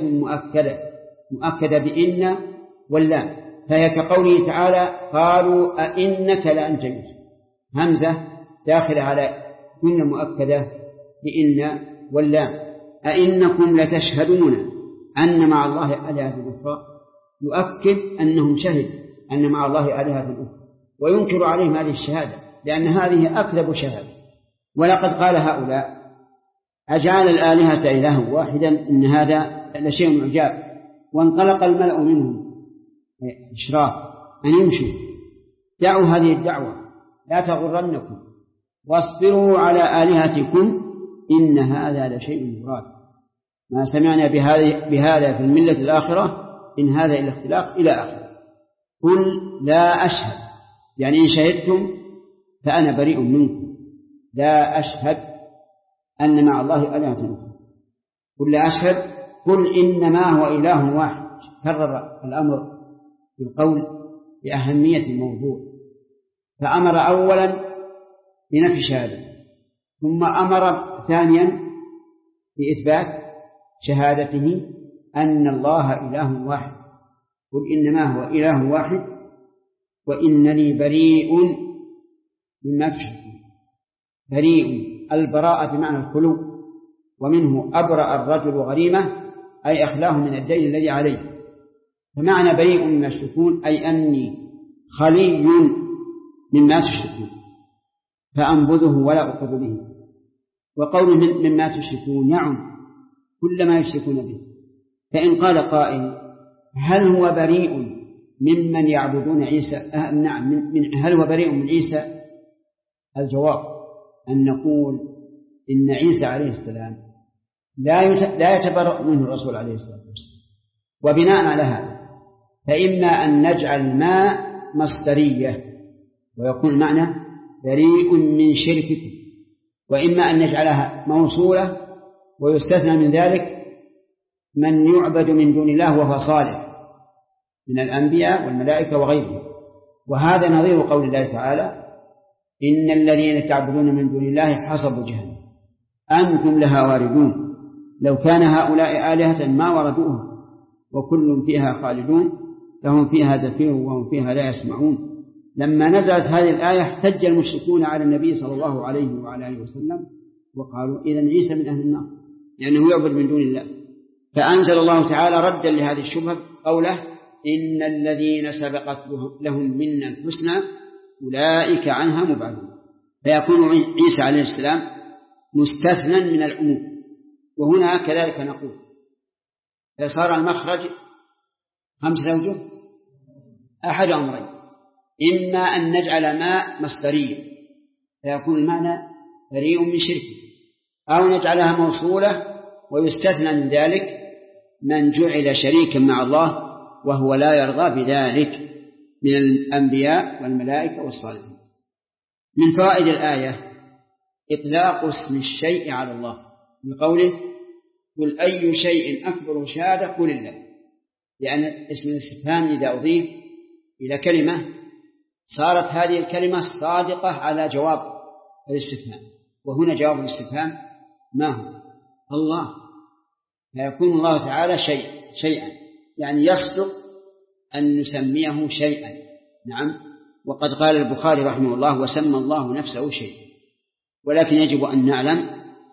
مؤكدة بإن واللام، فهي كقوله تعالى: قالوا أئنك لأنت يوسف. همزة داخل على جملة مؤكدة بإن واللام. أئنكم لتشهدون أن مع الله آلهة أخرى، يؤكد أنهم شهدوا أن مع الله آلهة أخرى، وينكر عليهم هذه الشهادة لأن هذه أكذب شهادة. ولقد قال هؤلاء: أجعل الآلهة إلها واحدا إن هذا لشيء عجاب. وانطلق الملأ منهم إشراف أن يمشوا، دعوا هذه الدعوة لا تغرنكم، واصبروا على آلهتكم إن هذا لشيء مراد. ما سمعنا بهذا في الملة الآخرة إن هذا إلا اختلاق إلى آخره. قل لا أشهد، يعني إن شهدتم فأنا بريء منكم، لا أشهد أن مع الله آلهة أخرى. قل لا أشهد، قل إنما هو إله واحد. كرر الأمر بالقول بأهمية الموضوع، فأمر أولا بنفي شهادة، ثم أمر ثانيا بإثبات شهادته أن الله إله واحد. قل إنما هو إله واحد وإنني بريء مما تشركون. بريء، البراءة بمعنى الخلو، ومنه أبرأ الرجل غريمة أي أخلاه من الدين الذي عليه. فمعنى بريء مما تشركون أي أني خلي مما تشركون فأنبذه ولا أخذ به. وقول مما تشركون يعم كل ما يشركون به. فإن قال قائل: هل هو بريء ممن يعبدون عيسى؟ نعم، هل هو بريء من عيسى؟ الجواب أن نقول إن عيسى عليه السلام لا يتبرأ منه الرسول عليه الصلاة والسلام. وبناء على هذا فإما أن نجعل ما مصدرية ويكون معنى بريء من شرككم، وإما أن نجعلها موصولة ويستثنى من ذلك من يعبد من دون الله وهو صالح من الأنبياء والملائكة وغيرهم. وهذا نظير قول الله تعالى: إن الذين تعبدون من دون الله حصبوا جهنم أنتم لها واردون لو كان هؤلاء آلهة ما وردوها وكل فيها خالدون لهم فيها زفير وهم فيها لا يسمعون. لما نزلت هذه الآية احتج المشركون على النبي صلى الله عليه وعلى آله وسلم وقالوا: إذن عيسى من أهل النار لأنه يعبد من دون الله. فأنزل الله تعالى ردا لهذه الشبهة قوله: إن الذين سبقت لهم منا الحسنى أولئك عنها مبعدون. فيكون عيسى عليه السلام مستثنى من العموم. وهنا كذلك نقول: فصار المخرج 5 أوجه، أحد أمرين: إما أن نجعل ما مصدرية فيكون المعنى بريء من شرك، أو نجعلها موصولة ويستثنى من ذلك من جعل شريكا مع الله وهو لا يرضى بذلك من الأنبياء والملائكة والصالحين. من فوائد الآية إطلاق اسم الشيء على الله بقوله قل أي شيء أكبر شهادة قل الله، لأن اسم الاستفهام إذا أضيف إلى كلمة صارت هذه الكلمة صادقة على جواب الاستفهام، وهنا جواب الاستفهام ما هو؟ الله، فيكون الله تعالى شيئا، يعني يصدق أن نسميه شيئا. نعم. وقد قال البخاري رحمه الله وسمى الله نفسه شيئا، ولكن يجب أن نعلم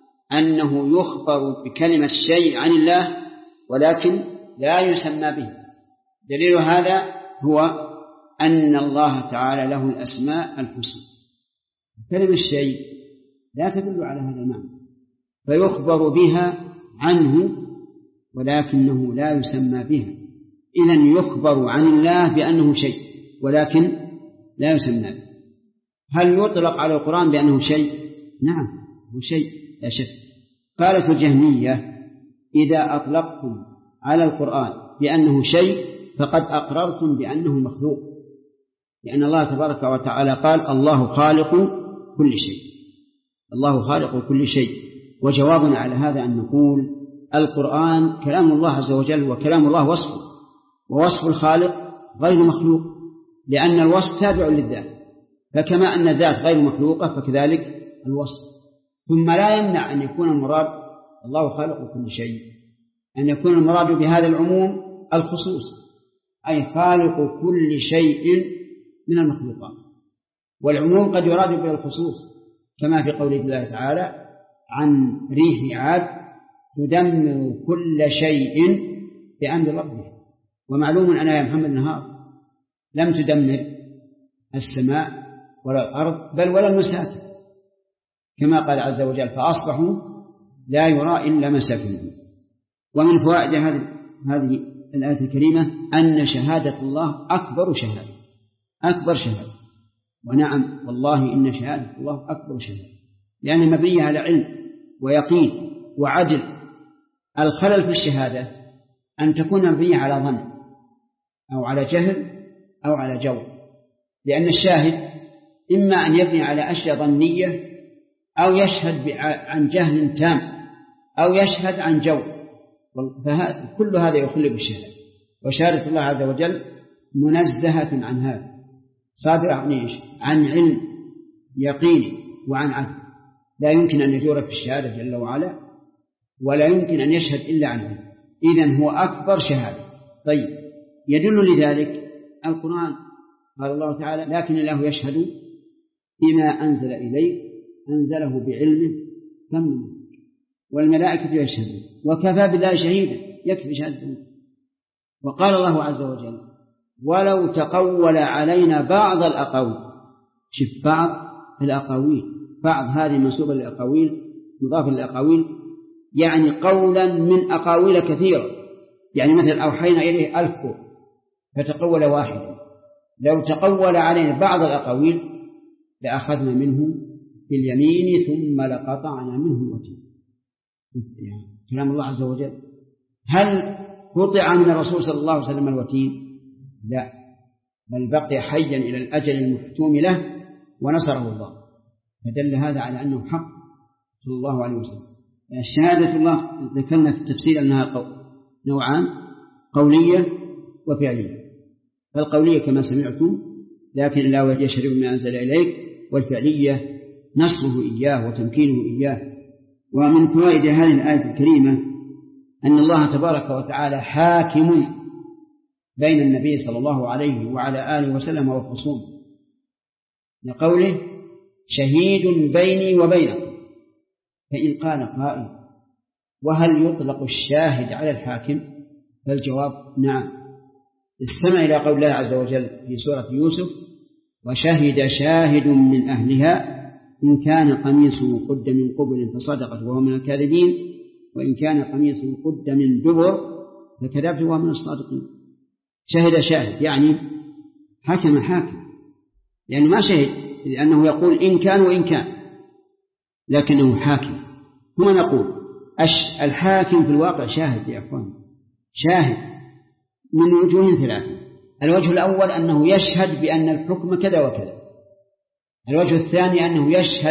أنه يخبر بكلمة شيء عن الله ولكن لا يسمى به. دليل هذا هو أن الله تعالى له الأسماء الحسنى، كلمة الشيء لا تدل على هذا المعنى، فيخبر بها عنه ولكنه لا يسمى بها. إذن يخبر عن الله بأنه شيء ولكن لا يسمى به. هل يطلق على القرآن بأنه شيء؟ نعم، هو شيء لا شك. قالت الجهمية إذا أطلقتم على القرآن بأنه شيء فقد أقررتم بأنه مخلوق، لأن الله تبارك وتعالى قال الله خالق كل شيء، الله خالق كل شيء. وجوابنا على هذا أن نقول القرآن كلام الله عز وجل، وكلام الله وصفه، ووصف الخالق غير مخلوق، لأن الوصف تابع للذات، فكما أن الذات غير مخلوقة فكذلك الوصف. ثم لا يمنع أن يكون المراد الله خالق كل شيء، أن يكون المراد بهذا العموم الخصوص، أي خالق كل شيء من المخلوقات. والعموم قد يراد به الخصوص، كما في قول الله تعالى عن ريح عاد تدمر كل شيء بأمر ربه. ومعلوم أن يا محمد النهار لم تدمر السماء ولا الأرض بل ولا المساكن، كما قال عز وجل فأصبحوا لا يرى إلا مساكنهم. ومن فوائد هذه الآية الكريمة أن شهادة الله أكبر شهادة. ونعم والله إن شهادة الله أكبر شهادة، لأن مبنية على علم ويقين وعدل. الخلل في الشهادة أن تكون مبنية على ظن أو على جهل أو على جور، لأن الشاهد إما أن يبني على أشياء ظنية أو يشهد عن جهل تام أو يشهد عن جور، كل هذا يخل بالشهادة. وشهادة الله عز وجل منزهة عن هذا، صادرة عن علم يقيني وعن عدل، لا يمكن أن يجور في الشهادة جل وعلا، ولا يمكن أن يشهد إلا عنه. إذن هو أكبر شهادة. طيب، يدل لذلك القرآن، قال الله تعالى لكن الله يشهد بما أنزل إليك أنزله بعلمه ثم والملائكة يشهدون وكفى بالله شهيدا، يكفي شهادة. وقال الله عز وجل ولو تقول علينا بعض الأقاويل. شوف، بعض الأقاويل، بعض هذه منسوبة للأقاويل مضافة للأقاويل، يعني قولا من أقاويل كثيرة، يعني مثل أوحينا إليه 1000 قول فتقول واحدا. لو تقول علينا بعض الأقاويل لأخذنا منه باليمين ثم لقطعنا منه الوتين. يعني كلام الله عز وجل. هل قطع من الرسول صلى الله عليه وسلم الوتين؟ لا، بل بقي حيا إلى الأجل المحتوم له ونصره الله، فدل هذا على أنه حق صلى الله عليه وسلم. الشهادة الله ذكرنا في التفسير أنها نوعان، قولية وفعلية. فالقولية كما سمعتم لكن لا يشهد بما أنزل إليك، والفعلية نصره إياه وتمكينه إياه. ومن فوائد هذه الآية الكريمة أن الله تبارك وتعالى حاكم بين النبي صلى الله عليه وعلى آله وسلم والخصوم، لقوله شهيد بيني وبينكم. فإن قال قائل وهل يطلق الشاهد على الحاكم؟ فالجواب نعم. استمع إلى قول الله عز وجل في سورة يوسف وشهد شاهد من أهلها إن كان قميصه قد من قبل فصدقت وهو من الكاذبين وإن كان قميصه قد من دبر فكذبت وهو من الصادقين. شهد شاهد يعني حكم حاكم، يعني ما شهد لأنه يقول إن كان وإن كان، لكنه حاكم. ثم نقول الحاكم في الواقع شاهد يا أخوان، شاهد من وجوه ثلاثة. الوجه الأول أنه يشهد بأن الحكم كذا وكذا. الوجه الثاني أنه يشهد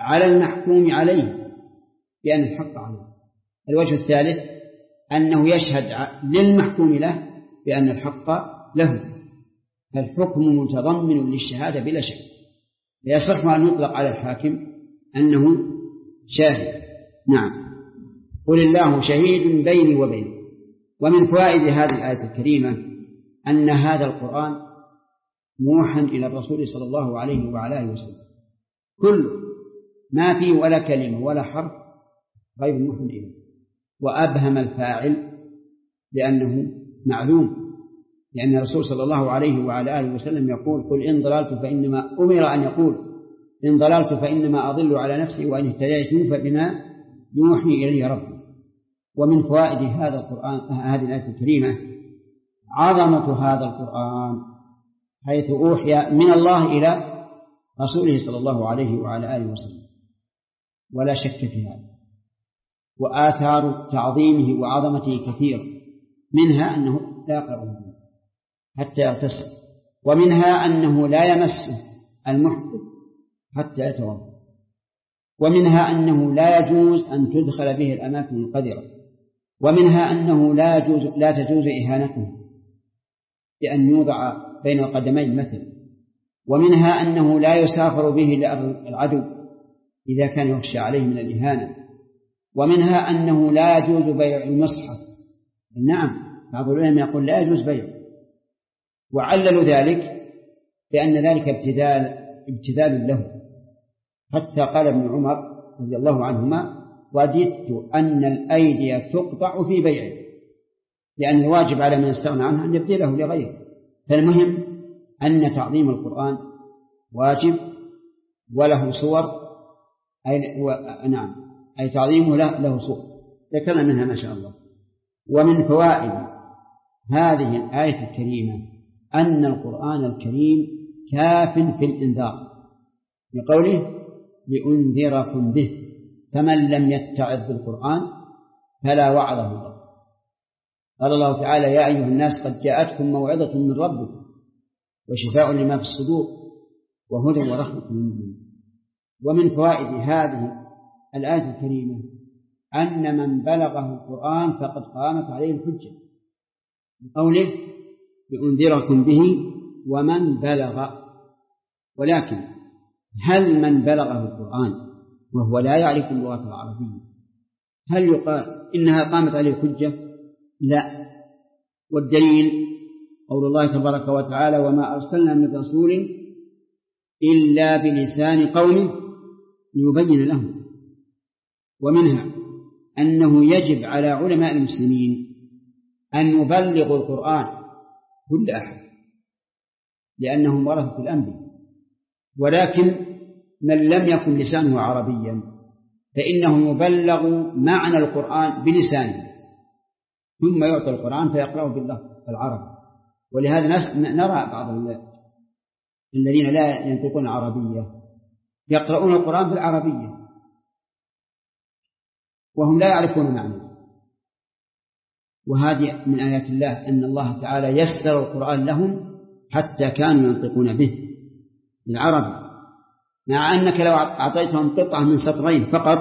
على المحكوم عليه بأن الحق عليه. الوجه الثالث أنه يشهد للمحكوم له بأن الحق له، فالحكم متضمن للشهادة بلا شك، فيصح أن يطلق على الحاكم أنه شاهد. نعم. قل الله شهيد بيني وبينكم. ومن فوائد هذه الآية الكريمة أن هذا القرآن موحى إلى الرسول صلى الله عليه وعلى آله وسلم، كل ما فيه ولا كلمة ولا حرف غير موحى إليه، وأبهم الفاعل لأنه معلوم، لأن الرسول صلى الله عليه وعلى آله وسلم يقول قل إن ضللت فإنما أمر أن يقول إن ضللت فإنما أضل على نفسي وإن اهتديت فبما يوحي إلي ربي. ومن فوائد هذا القرآن هذه الآية الكريمة عظمة هذا القرآن، حيث أوحي من الله إلى رسوله صلى الله عليه وعلى آله وسلم، ولا شك في هذا. وآثار تعظيمه وعظمته كثيرة، منها أنه لا يقرأه حتى يغتسل، ومنها أنه لا يمسه المحدث حتى يتوضأ، ومنها أنه لا يجوز أن تدخل به الأماكن القذرة، ومنها أنه لا تجوز إهانته بأن يوضع بين القدمين مثلا، ومنها أنه لا يسافر به لأرض العدو إذا كان يخشى عليه من الإهانة، ومنها أنه لا يجوز بيع المصحف. نعم، بعض العلماء يقول لا يجوز بيع، وعللوا ذلك بأن ذلك ابتذال له، حتى قال ابن عمر رضي الله عنهما وددت أن الأيدي تقطع في بيعه، لأن الواجب على من استغنى عنها أن يبذله لغيره. فالمهم أن تعظيم القرآن واجب وله صور، أي تعظيمه له صور ذكرنا منها ما شاء الله. ومن فوائد هذه الآية الكريمة أن القرآن الكريم كاف في الإنذار، بقوله لأنذركم به، فمن لم يتعظ بالقرآن فلا وعظه الله. قال الله تعالى يا أيها الناس قد جاءتكم موعظة من ربكم وشفاء لما في الصدور وهدى ورحمة للمؤمنين. ومن فوائد هذه الآية الكريمة أن من بلغه القرآن فقد قامت عليه الحجة، بقوله لأنذركم به ومن بلغ. ولكن هل من بلغه القرآن وهو لا يعرف اللغة العربية هل يقال إنها قامت عليه الحجة؟ لا. والدليل قول الله تبارك وتعالى وما أرسلنا من رسول إلا بلسان قومه ليبين لهم. ومنها أنه يجب على علماء المسلمين أن يبلغوا القرآن كل أحد لأنهم ورثة الأنبياء، ولكن من لم يكن لسانه عربيا فإنه يبلغ معنى القرآن بلسانه ثم يعطى القرآن فيقرأه باللفظ العربي. ولهذا نرى بعض الذين لا ينطقون عربية يقرؤون القرآن بالعربية وهم لا يعرفون معنى. وهذه من آيات الله أن الله تعالى يسر القرآن لهم حتى كانوا ينطقون به بالعربي، مع أنك لو أعطيتهم قطعة من سطرين فقط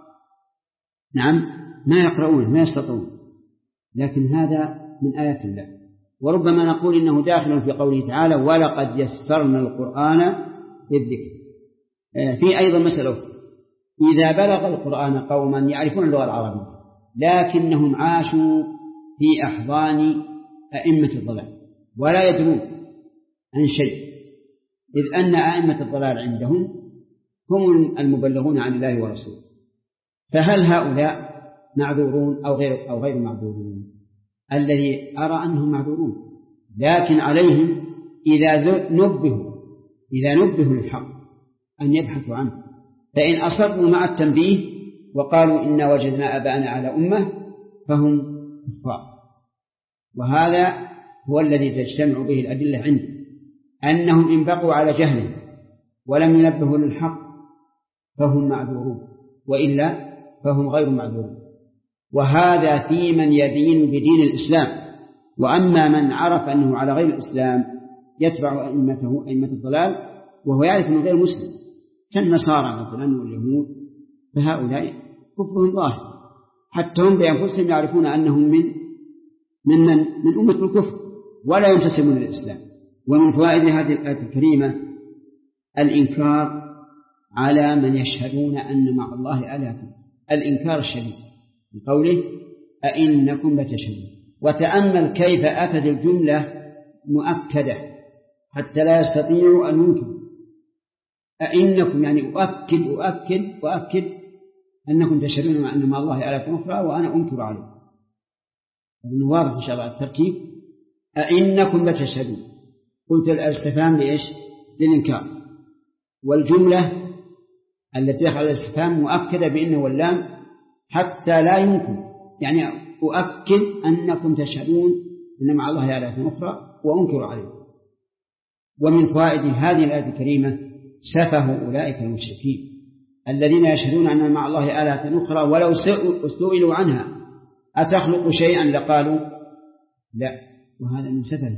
ما يقرؤون ما يستطيعون، لكن هذا من آيات الله. وربما نقول إنه داخل في قوله تعالى ولقد يسرنا القرآن للذكر. في أيضا مسألة إذا بلغ القرآن قوما يعرفون اللغة العربية لكنهم عاشوا في أحضان أئمة الضلال ولا يدرون عن شيء، إذ أن أئمة الضلال عندهم هم المبلغون عن الله ورسوله، فهل هؤلاء معذورون أو غير معذورون؟ الذي أرى أنهم معذورون، لكن عليهم إذا نبهوا للحق أن يبحثوا عنه، فإن أصروا مع التنبيه وقالوا إنا وجدنا آباءنا على أمة فهم كفار. وهذا هو الذي تجتمع به الأدلة عنده، أنهم إن بقوا على جهل ولم ينبهوا للحق فهم معذورون، وإلا فهم غير معذورون. وهذا في من يدين بدين الإسلام. وأما من عرف أنه على غير الإسلام يتبع أئمة الضلال وهو يعرف أنه غير مسلم كالنصارى مثلا واليهود، فهؤلاء كفرهم ظاهر، حتى هم بأنفسهم يعرفون أنهم من أمة الكفر ولا ينتسبون للإسلام. ومن فوائد هذه الآية الكريمة الإنكار على من يشهدون أن مع الله آلهة، الإنكار الشديد بقوله أئنكم لتشهدون. وتأمل كيف أتت الجملة مؤكدة حتى لا يستطيعوا أن ينكروا. أئنكم يعني أؤكد أنكم تشهدون أن مع الله آلهة أخرى وأنا أنكر عليه. واضح إن شاء الله التركيب. أئنكم لتشهدون، قلت الاستفهام لإيش؟ للإنكار، والجملة التي دخل الاستفهام مؤكدة بإن واللام حتى لا يمكن، يعني أؤكد أنكم تشهدون أن مع الله آلهة أخرى وأنكر عليه. ومن فوائد هذه الآية الكريمة سفه أولئك المشركين الذين يشهدون أن مع الله آلهة أخرى ولو سئلوا عنها أتخلق شيئا لقالوا لا، وهذا من سفه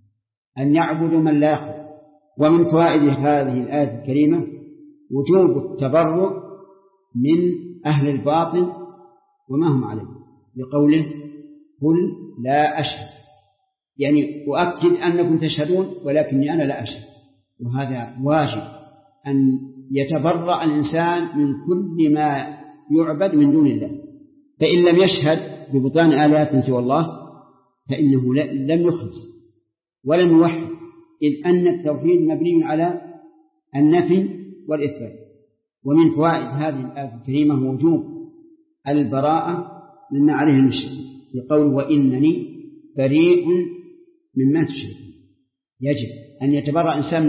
أن يعبدوا من لا يخلق. ومن فوائد هذه الآية الكريمة وجوب التبرؤ من أهل الباطل وما هم عليه، بقوله قل لا أشهد، يعني أؤكد أنكم تشهدون ولكني أنا لا أشهد. وهذا واجب أن يتبرأ الإنسان من كل ما يعبد من دون الله، فإن لم يشهد ببطلان آلهة سوى الله فإنه لم يخلص ولم يوحد، إذ أن التوحيد مبني على النفي والإثبات. ومن فوائد هذه الآية الكريمة وجوب البراءة مما عليه المشرك، بقول وإنني بريء مما تشركون. يجب أن يتبرأ الإنسان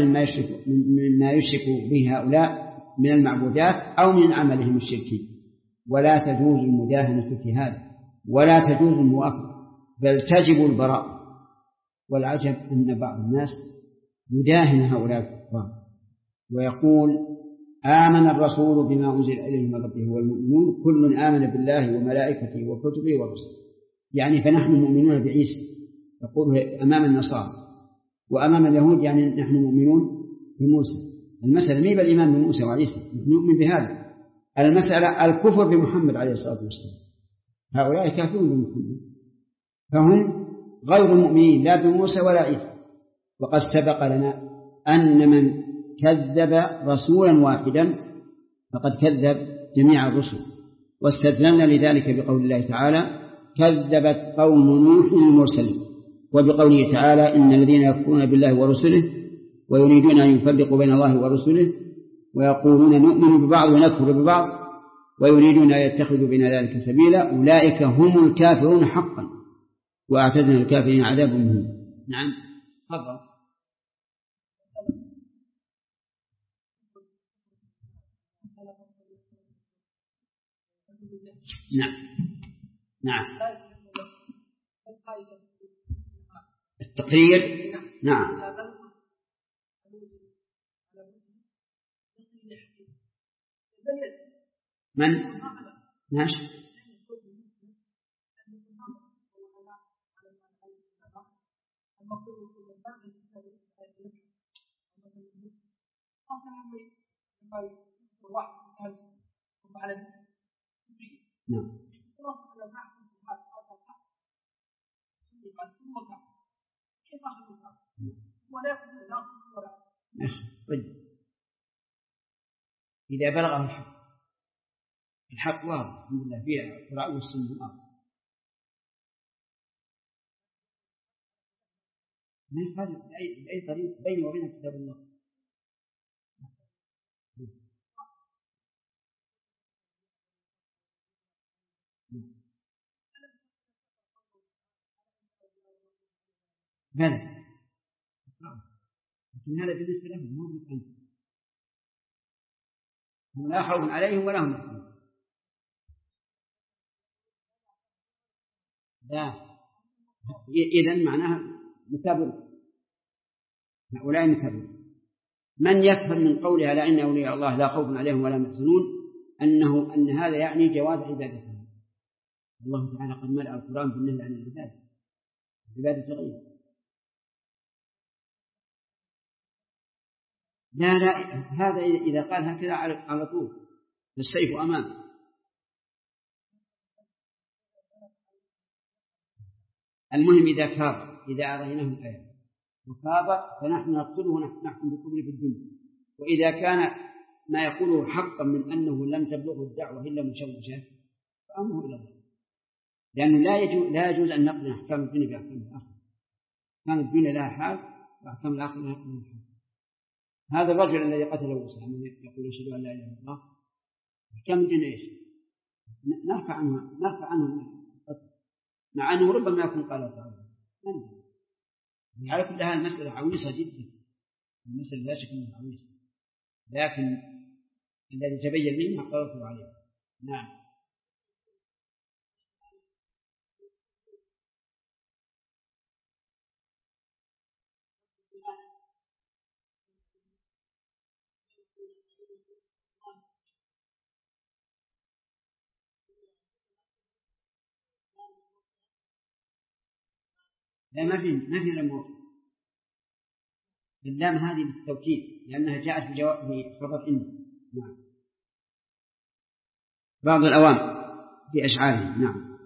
مما يشرك به هؤلاء من المعبودات أو من عملهم الشركي، ولا تجوز المداهنة في هذا ولا تجوز الموافقة، بل تجب البراءة. والعجب أن بعض الناس يداهن هؤلاء الكفار ويقول آمن الرسول بما أنزل إليه من ربه والمؤمنون كل آمن بالله وملائكته وكتبه ورسله، يعني فنحن مؤمنون بعيسى، يقول أمام النصارى، وأمام اليهود يعني نحن مؤمنون بموسى. المسألة مي بالإيمان بموسى وعيسى، نحن نؤمن بهذا. المسألة الكفر بمحمد عليه الصلاة والسلام. هؤلاء كافرون بمحمد، فهم غير مؤمنين لا بموسى ولا عيسى. وقد سبق لنا أن من كذب رسولا واحدا فقد كذب جميع الرسل، واستدللنا لذلك بقول الله تعالى كذبت قوم نوح المرسلين، وبقوله تعالى إن الذين يكفرون بالله ورسله ويريدون أن يفرقوا بين الله ورسله ويقولون نؤمن ببعض ونكفر ببعض ويريدون أن يتخذوا بين ذلك سبيلا أولئك هم الكافرون حقا وأعتدنا الكافرين عذاب مهين. نعم تفضل. نعم التقرير. نعم من ماشي نعم طيب إذا بلغه الحق واضح الحمد لله فيها القراءة والسنة واضح، ما يفعل بأي طريق بينه وبين كتاب الله. بلى لكن هذا بالنسبة لهم مو بالنسبة هم لا خوف عليهم ولا هم يحزنون. لا إذن معناها مكابر، هؤلاء مكابر. من يفهم من قولها لا إن أولياء الله لا خوف عليهم ولا يحزنون أن هذا يعني جواز عبادتهم. الله تعالى قد ملأ القرآن بالنهي عن عبادة غيره. لا هذا إذا قال هكذا على طول السيف أمامه. المهم إذا كابر، إذا أريناه الآية وكابر فنحن نقتله ونحكم بكفره في الدنيا. وإذا كان ما يقوله حقا من أنه لم تبلغه الدعوة إلا مشوشة فأمره إلى الله، لأنه لا يجوز أن نقضي أحكام الدنيا بأحكام الآخرة. أحكام الدنيا لها حال وأحكام الآخرة لها حال. هذا الرجل الذي قتله موسى يقول أشهد أن لا إله إلا الله، أحكام الدنيا إيش؟ نرفع عنه مع أنه ربما يكون قال تعالى. على كل هذه المسألة عويصة جدا، المسألة لا شك أنها عويصة، لكن الذي تبين منه ما قررته عليه. نعم. لا ما في الأمور. اللام هذه بالتوكيد لأنها جاءت في خبر إن. نعم. بعض الأوامر في أشعارهم. نعم.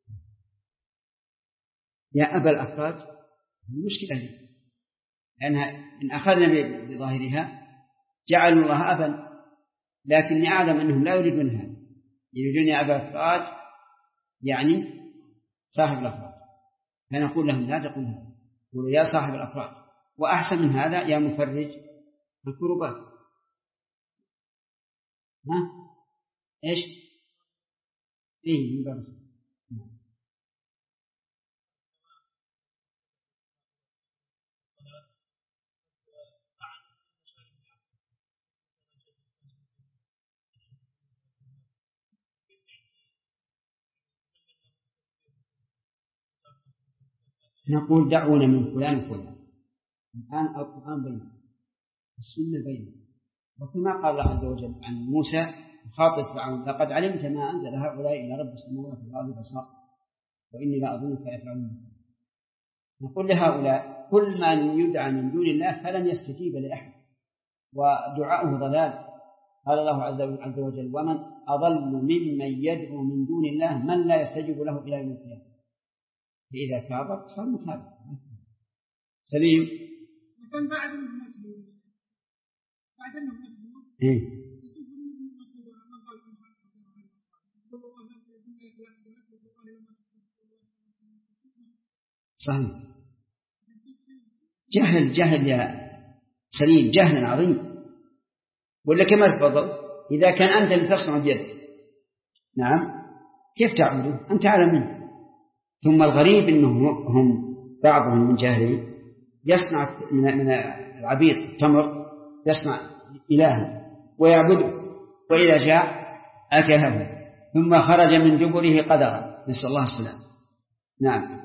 يا أبا الأفراج المشكلة دي، لأنها إن أخذنا بظاهرها جعلوا الله أبا، لكني أعلم أنهم لا يريدون هذا، يريدون يا أبا الأفراج يعني صاحب الأفراج، فنقول لهم لا تقول هذا، قولوا يا صاحب الأفراج. وأحسن من هذا يا مفرج الكربات. إيش؟ مبارك. نقول دعونا من فلان فلان. الآن القرآن بيننا، السنة بيننا، وكما قال الله عز وجل عن موسى خاطب فرعون لقد علمت ما أنزل هؤلاء إلى رب السماوات والأرض بصائر وإني لأظنك يفعلون. نقول لهؤلاء كل من يدعى من دون الله فلن يستجيب لأحد ودعاؤه ضلال. قال الله عز وجل ومن أضل ممن يدعو من دون الله من لا يستجيب له إلى يوم القيامة. فإذا كابر صار مكابر. سليم. كان بعد المسلمين صحيح. جهل يا سليم، جهل عظيم. ولا كما تفضلت إذا كان أنت اللي تصنع بيدك، نعم، كيف تعمله؟ أنت أعلم منه. ثم الغريب أنهم بعضهم من جاهلين يصنع من العبيد تمر، يصنع إلها ويعبده، وإذا جاء أكله ثم خرج من دبره قدرا، نسأل الله السلام. نعم.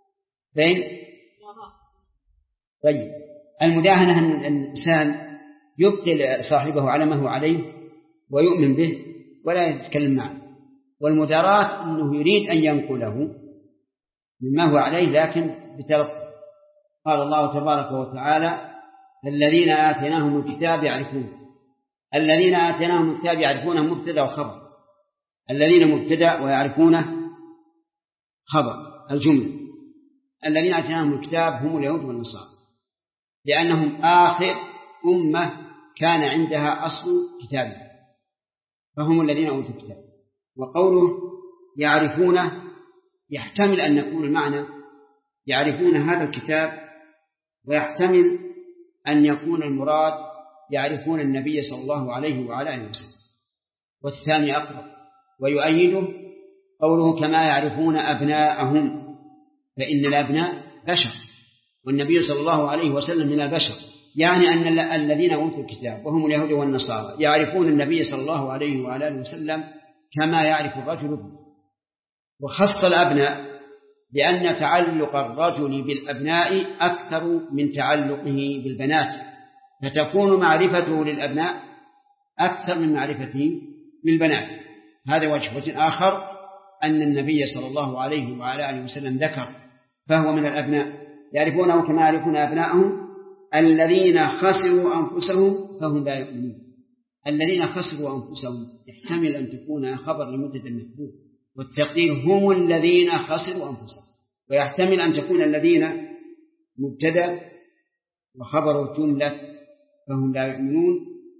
طيب المداهنة أن الإنسان يبطل صاحبه على ما هو عليه ويؤمن به ولا يتكلم معه، والمداراة أنه يريد أن ينقله مما هو عليه لكن بتلقى. قال الله تبارك وتعالى الذين آتيناهم الكتاب يعرفونه. الذين آتيناهم الكتاب يعرفونه مبتدأ وخبر. الذين مبتدأ ويعرفونه خبر الجملة. الذين آتيناهم الكتاب هم اليهود والنصارى، لأنهم آخر أمة كان عندها أصل كتابه، فهم الذين أوتوا الكتاب. وقوله يعرفونه يحتمل أن يكون المعنى يعرفون هذا الكتاب، ويحتمل أن يكون المراد يعرفون النبي صلى الله عليه وعلى آله وسلم. والثاني أقرب ويؤيده قوله كما يعرفون أبناءهم، فإن الأبناء بشر والنبي صلى الله عليه وسلم من البشر، يعني أن الذين أوتوا الكتاب وهم اليهود والنصارى يعرفون النبي صلى الله عليه وعلى آله وسلم كما يعرف الرجل ابنه. وخص الأبناء لأن تعلق الرجل بالأبناء أكثر من تعلقه بالبنات، فتكون معرفته للأبناء أكثر من معرفته بالبنات. هذا وجه آخر أن النبي صلى الله عليه وعلى آله وسلم ذكر فهو من الأبناء يعرفونه كما يعرفون أبناءهم، الذين خسروا أنفسهم فهم لا يؤمنون. الذين خسروا أنفسهم يحتمل أن تكون خبر لمبتدأ محذوف، والتقدير هم الذين خسروا أنفسهم، ويحتمل أن تكون الذين مبتدأ وخبر جملة فهم لا يؤمنون،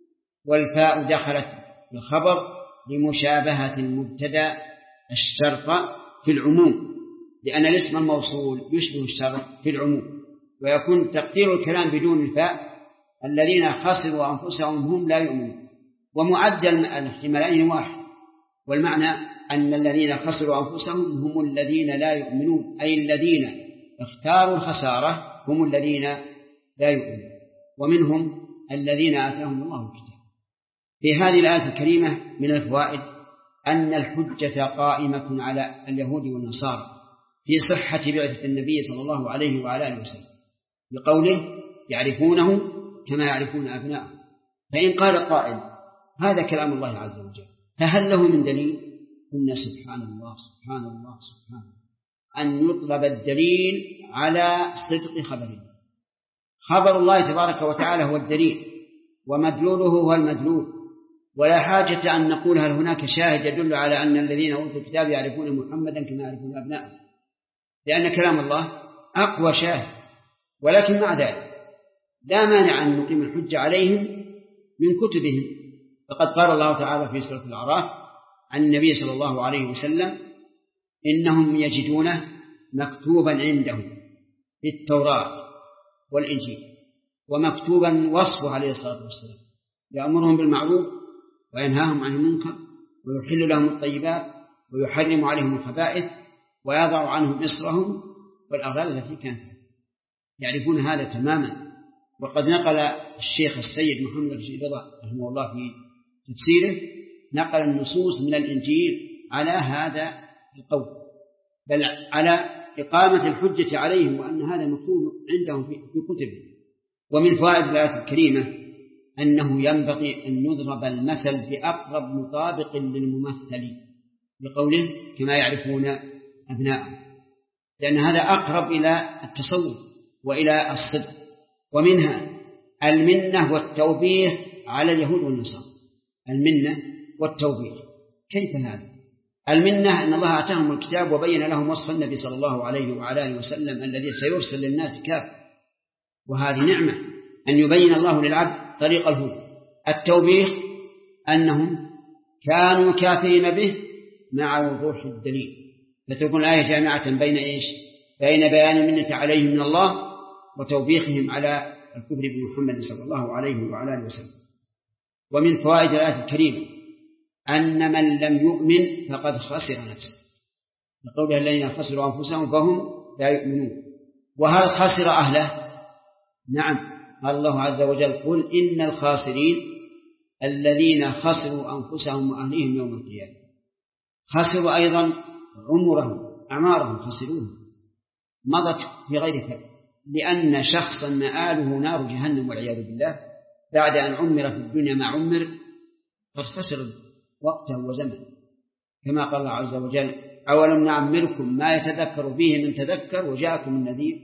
والفاء دخلت بالخبر لمشابهة المبتدأ الشرط في العموم، لأن الاسم الموصول يشبه الشرط في العموم، ويكون تقدير الكلام بدون الفاء الذين خسروا أنفسهم هم لا يؤمنون، ومعدل الاحتمالين واحد، والمعنى أن الذين خسروا أنفسهم هم الذين لا يؤمنون، أي الذين اختاروا الخسارة هم الذين لا يؤمنون، ومنهم الذين آتاهم الله الكتاب. في هذه الآية الكريمة من الفوائد أن الحجة قائمة على اليهود والنصارى في صحة بعثة النبي صلى الله عليه وعلى آله وسلم، بقوله يعرفونه كما يعرفون أبناءهم. فإن قال قائل هذا كلام الله عز وجل فهل له من دليل؟ قلنا سبحان الله سبحان الله سبحان الله، أن يطلب الدليل على صدق خبره. خبر الله تبارك وتعالى هو الدليل، ومدلوله هو المدلول، ولا حاجة أن نقول هل هناك شاهد يدل على أن الذين أوتوا الكتاب يعرفون محمدا كما يعرفون أبناءهم، لأن كلام الله أقوى شاهد. ولكن مع ذلك لا مانع أن نقيم الحجة عليهم من كتبهم، فقد قال الله تعالى في سورة الأعراف عن النبي صلى الله عليه وسلم إنهم يجدونه مكتوبا عندهم في التوراة والإنجيل، ومكتوبا وصفه عليه الصلاة والسلام يأمرهم بالمعروف وينهاهم عن المنكر ويحل لهم الطيبات ويحرم عليهم الخبائث ويضع عنهم إصرهم والأغلال التي كانت. يعرفون هذا تماما. وقد نقل الشيخ السيد محمد رشيد رضا رحمه الله في تفسيره نقل النصوص من الإنجيل على هذا القول، بل على إقامة الحجة عليهم وأن هذا مكتوب عندهم في كتبهم. ومن فوائد الآية الكريمة أنه ينبغي أن يضرب المثل بأقرب مطابق للممثل، بقوله كما يعرفون أبناءهم، لأن هذا أقرب إلى التصور وإلى الصدق. ومنها المنة والتوبيخ على اليهود والنصارى. المنة والتوبيخ كيف هذا؟ المنة أن الله آتاهم الكتاب وبين لهم وصف النبي صلى الله عليه وعلى آله وسلم الذي سيرسل للناس كافة، وهذه نعمة أن يبين الله للعبد طريق الهدى. التوبيخ أنهم كانوا كافرين به مع وضوح الدليل، فتكون الآية جامعة بين إيش؟ بين بيان المنة عليهم من الله وتوبيخهم على الكفر بمحمد صلى الله عليه وعلى آله وسلم. ومن فوائد الآية الكريمة أن من لم يؤمن فقد خسر نفسه، لقولها الذين خسروا أنفسهم فهم لا يؤمنون. وهل خسر أهله؟ نعم، قال الله عز وجل قل إن الخاسرين الذين خسروا أنفسهم وأهليهم يوم القيامة. خسروا أيضا عمرهم، أعمارهم خسروها مضت في غير فرق، لأن شخصا مآله نار جهنم والعياذ بالله بعد أن عمر في الدنيا ما عمر قد خسر وقته وزمنه، كما قال الله عز وجل أولم نعمركم ما يتذكر فيه من تذكر وجاءكم النذير.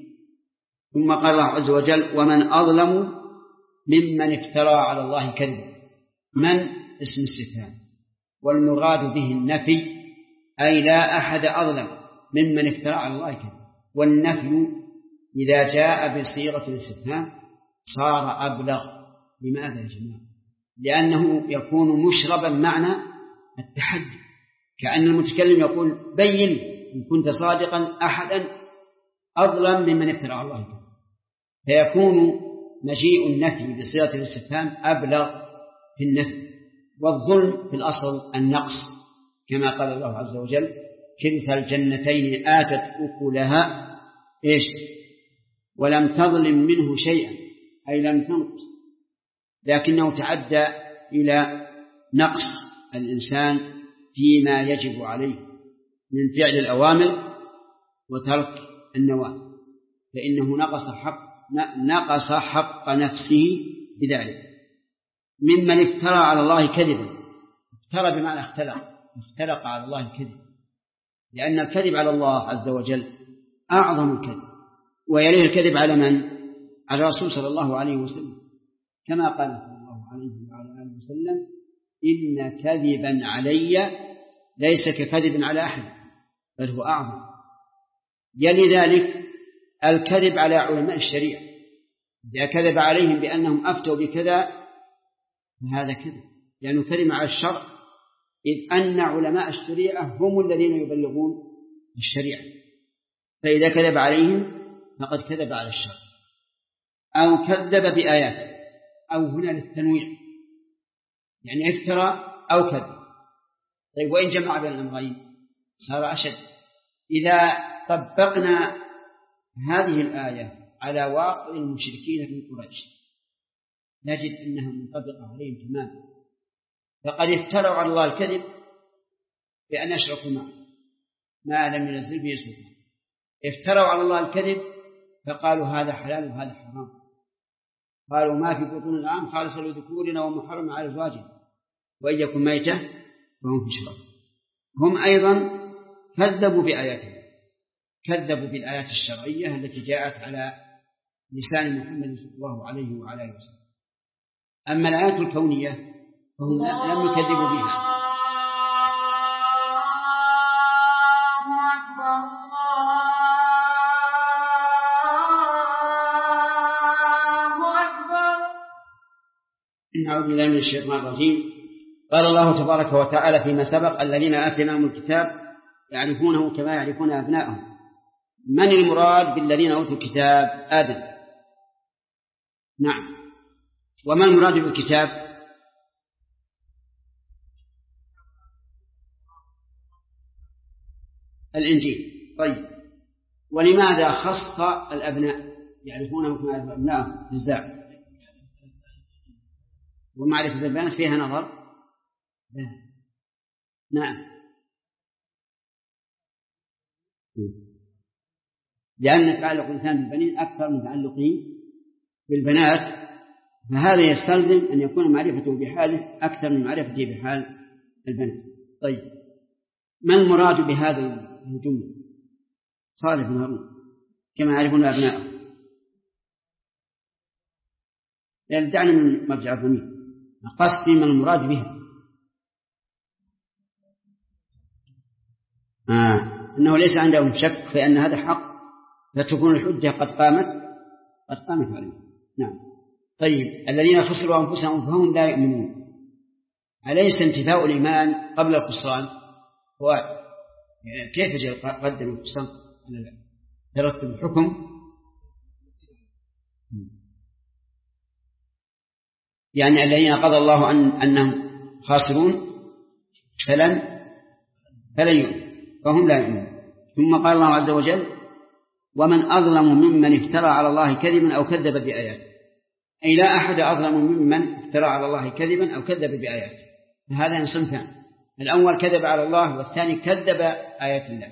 ثم قال الله عز وجل ومن أظلم ممن افترى على الله كذبا. من اسم استفهام، والمراد به النفي، أي لا أحد أظلم ممن افترى على الله كذبا. والنفي إذا جاء بصيغة الاستفهام صار أبلغ. لماذا يا جماعة؟ لأنه يكون مشربا معنى التحدي، كأن المتكلم يقول بين إن كنت صادقا أحدا أظلم ممن افترى على الله كذبا، فيكون مجيء النفي بصيغة الاستفهام أبلغ في النفي. والظلم في الأصل النقص، كما قال الله عز وجل كلتا الجنتين آتت أكلها إيش ولم تظلم منه شيئا، أي لم تنقص، لكنه تعدى إلى نقص الإنسان فيما يجب عليه من فعل الأوامر وترك النواهي، فإنه نقص حق نفسه بذلك. ممن افترى على الله كذبا، افترى بمعنى اختلق على الله الكذب، لأن الكذب على الله عز وجل أعظم الكذب، ويليه الكذب على من؟ على الرسول صلى الله عليه وسلم، كما قال صلى الله عليه وعلى آله وسلم: إن كذبا علي ليس ككذب على أحد بل هو أعظم. يلي ذلك الكذب على علماء الشريعة، إذا كذب عليهم بأنهم أفتوا بكذا فهذا كذب، لأنه كذب على الشرع، إذ أن علماء الشريعة هم الذين يبلغون الشريعة، فإذا كذب عليهم فقد كذب على الشرع أو كذب بآياته، أو هنا للتنويع يعني افترى أو كذب. طيب وإن جمع بين الأمرين صار أشد. إذا طبقنا هذه الآية على واقع المشركين من قريش نجد أنها منطبقة عليهم تماما، فقد افتروا على الله الكذب بأن يشركوا معه ما لم ينزل به سلطان، افتروا على الله الكذب فقالوا هذا حلال وهذا حرام، قالوا ما في بطون الأنعام خالص لذكورنا ومحرم على أزواجنا وإن يكن ميتة فهم في شرك. هم أيضا كذبوا بآياتهم، كذبوا بالآيات الشرعية التي جاءت على لسان محمد صلى الله عليه وعلى آله وسلم. أما الآيات الكونية فهم لم يكذبوا بها. أعوذ بالله من الشيطان الرجيم. قال الله تبارك وتعالى فيما سبق: الذين آتيناهم الكتاب يعرفونه كما يعرفون أبناءهم. من المراد بالذين أوتوا الكتاب؟ آدم. نعم. وما المراد بالكتاب؟ الإنجيل. طيب ولماذا خص الأبناء يعرفونه كما يعرفون أبناءهم بالزعم؟ ومعرفة البنات فيها نظر؟ لا. نعم، لأن تعلق الإنسان بالبنين أكثر من تعلقه بالبنات، فهذا يستلزم أن يكون معرفته بحاله أكثر من معرفته بحال البنات. طيب ما المراد بهذا الجملة؟ صالح بن هارون كما يعرفون أبناءه. يعني دعنا من مرجع الضمير، قصدي من المراد بها أنه ليس عندهم شك في أن هذا حق، فتكون الحجة قد قامت عليه. نعم. طيب الذين خسروا أنفسهم فهم لا يؤمنون، أليس انتفاء الإيمان قبل الخسران؟ هو كيف قدم الخسران على ترتب الحكم؟ يعني الذين قضى الله أنهم خاسرون فلن يؤمنوا، فهم لا يؤمنون. ثم قال الله عز وجل: ومن أظلم ممن افترى على الله كذبا أو كذب بآياته. أي لا أحد أظلم ممن افترى على الله كذبا أو كذب بآياته. فهذا صنفان: الأول كذب على الله، والثاني كذب آيات الله.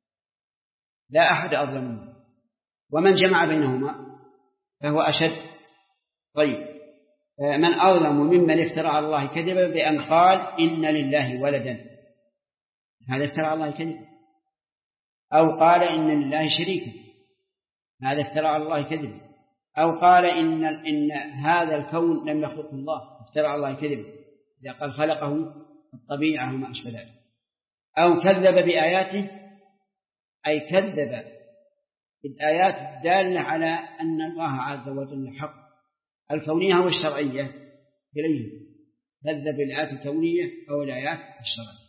لا أحد أظلم منه، ومن جمع بينهما فهو أشد. طيب من أظلم ممن افترى على الله كذبا بأن قال إن لله ولدا، هذا افترى على الله كذبا، أو قال إن لله شريكا، هذا افترى على الله كذبا، أو قال إن هذا الكون لم يخلقه الله، افترى على الله كذبا إذا قال خلقه الطبيعة وما أشبه ذلك، أو كذب بآياته، أي كذب الآيات الدالة على أن الله عز وجل حق الكونية والشرعية إليه، كذب الآيات الكونية أو الآيات الشرعية.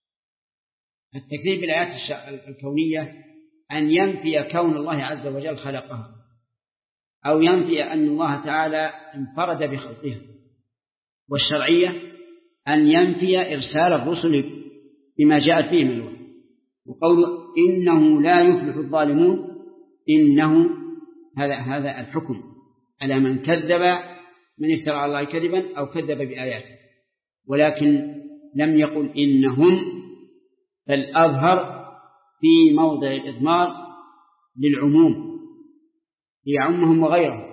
التكذيب بالآيات الكونية أن ينفي كون الله عز وجل خلقها، أو ينفي أن الله تعالى انفرد بخلقها. والشرعية أن ينفي إرسال الرسل بما جاءت به من الوحي. وقول إنه لا يفلح الظالمون، إنه هذا الحكم على من كذب، من افترى على الله كذبا أو كذب بآياته، ولكن لم يقل إنهم، بل أظهر في موضع الإضمار للعموم ليعمهم وغيرهم.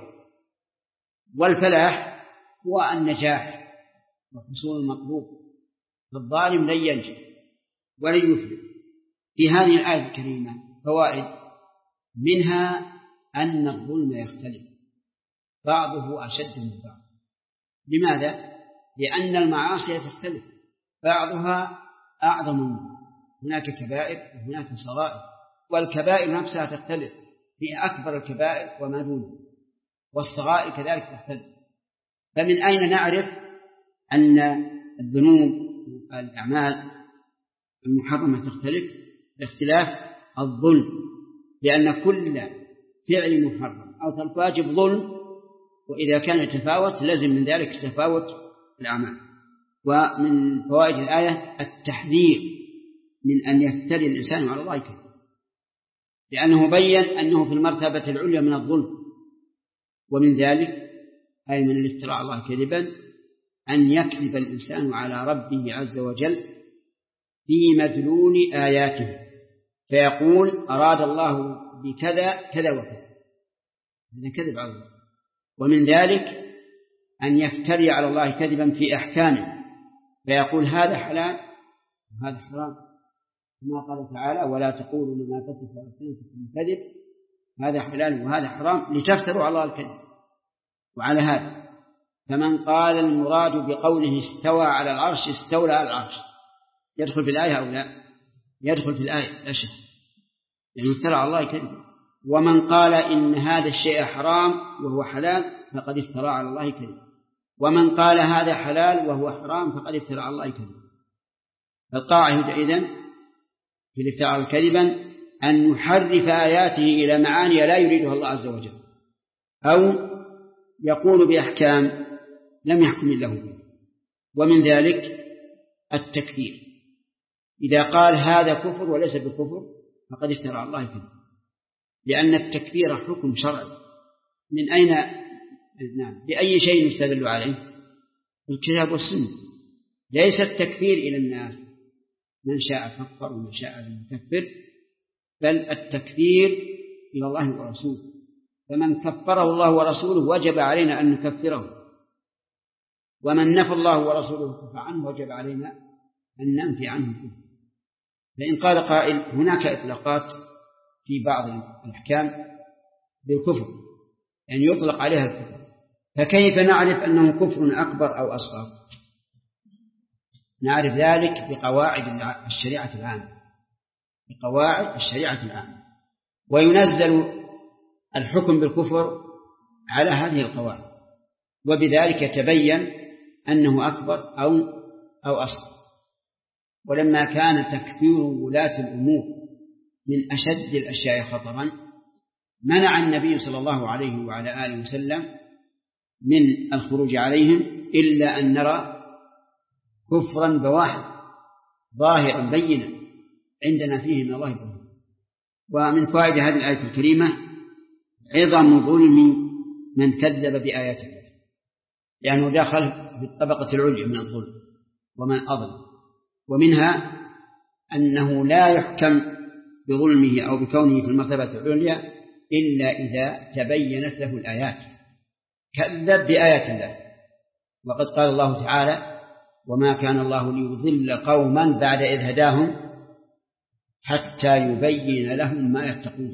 والفلاح هو النجاح وحصول المطلوب، فالظالم لن ينجح ولن يفلح. في هذه الآية الكريمة فوائد، منها أن الظلم يختلف، بعضه أشد من بعض. لماذا؟ لأن المعاصي تختلف، بعضها أعظم من بعض، هناك كبائر وهناك صغائر، والكبائر نفسها تختلف، في أكبر الكبائر وما دونه، والصغائر كذلك تختلف. فمن أين نعرف أن الذنوب الأعمال المحرمة تختلف؟ باختلاف الظلم، لأن كل فعل محرم أو ترك واجب ظلم، وإذا كان يتفاوت لازم من ذلك تفاوت الأعمال. ومن فوائد الآية التحذير من أن يفتري الإنسان على الله كذبا، لأنه بين أنه في المرتبة العليا من الظلم. ومن ذلك أي من الافتراء على الله كذبا أن يكذب الإنسان على ربه عز وجل في مدلول آياته، فيقول أراد الله بكذا كذا وكذا، هذا كذب على الله. ومن ذلك أن يفتري على الله كذبا في أحكامه، فيقول هذا حلال وهذا حرام، كما قال تعالى ولا تقولوا لما تصف ألسنتكم الكذب هذا حلال وهذا حرام لتفتروا على الله الكذب. وعلى هذا فمن قال المراد بقوله استوى على العرش استولى على العرش يدخل في الآية أو لا؟ يدخل في الآية لا شك، يعني افترى على الله كذبا. ومن قال إن هذا الشيء حرام وهو حلال فقد افترى على الله كذبا، ومن قال هذا حلال وهو حرام فقد افترى على الله كذبا. فالقاعدة إذن في الافتراء كذبا أن يحرف آياته إلى معاني لا يريدها الله عز وجل، أو يقول بأحكام لم يحكم الله بها. ومن ذلك التكفير، إذا قال هذا كفر وليس بكفر فقد افترى على الله كذبا، لأن التكفير حكم شرعي. من أين بأي شيء يستدل عليه؟ الكتاب والسنة. ليس التكفير إلى الناس من شاء كفر ومن شاء لم يكفر، بل التكفير إلى الله ورسوله، فمن كفره الله ورسوله وجب علينا أن نكفره، ومن نفى الله ورسوله كفر عنه وجب علينا أن ننفي عنه الكفر. فإن قال قائل هناك إطلاقات في بعض الأحكام بالكفر، يعني يطلق عليها الكفر، فكيف نعرف أنه كفر أكبر أو أصغر؟ نعرف ذلك بقواعد الشريعة العامة، بقواعد الشريعة العامة، وينزل الحكم بالكفر على هذه القواعد، وبذلك يتبين أنه أكبر أو أصغر. ولما كان تكفير ولاة الأمور من أشد الأشياء خطرا منع النبي صلى الله عليه وعلى آله وسلم من الخروج عليهم إلا أن نرى كفرا بواحد ظاهرا بينا عندنا فيه من الله برهان. ومن فوائد هذه الآية الكريمة عظم ظلم من كذب بآيات الله، لأنه دخل في الطبقة العليا من الظلم ومن أظلم. ومنها أنه لا يحكم بظلمه أو بكونه في المرتبة العليا إلا إذا تبينت له الآيات، كذب بآيات الله. وقد قال الله تعالى وما كان الله ليضل قوما بعد إذ هداهم حتى يبين لهم ما يتقون،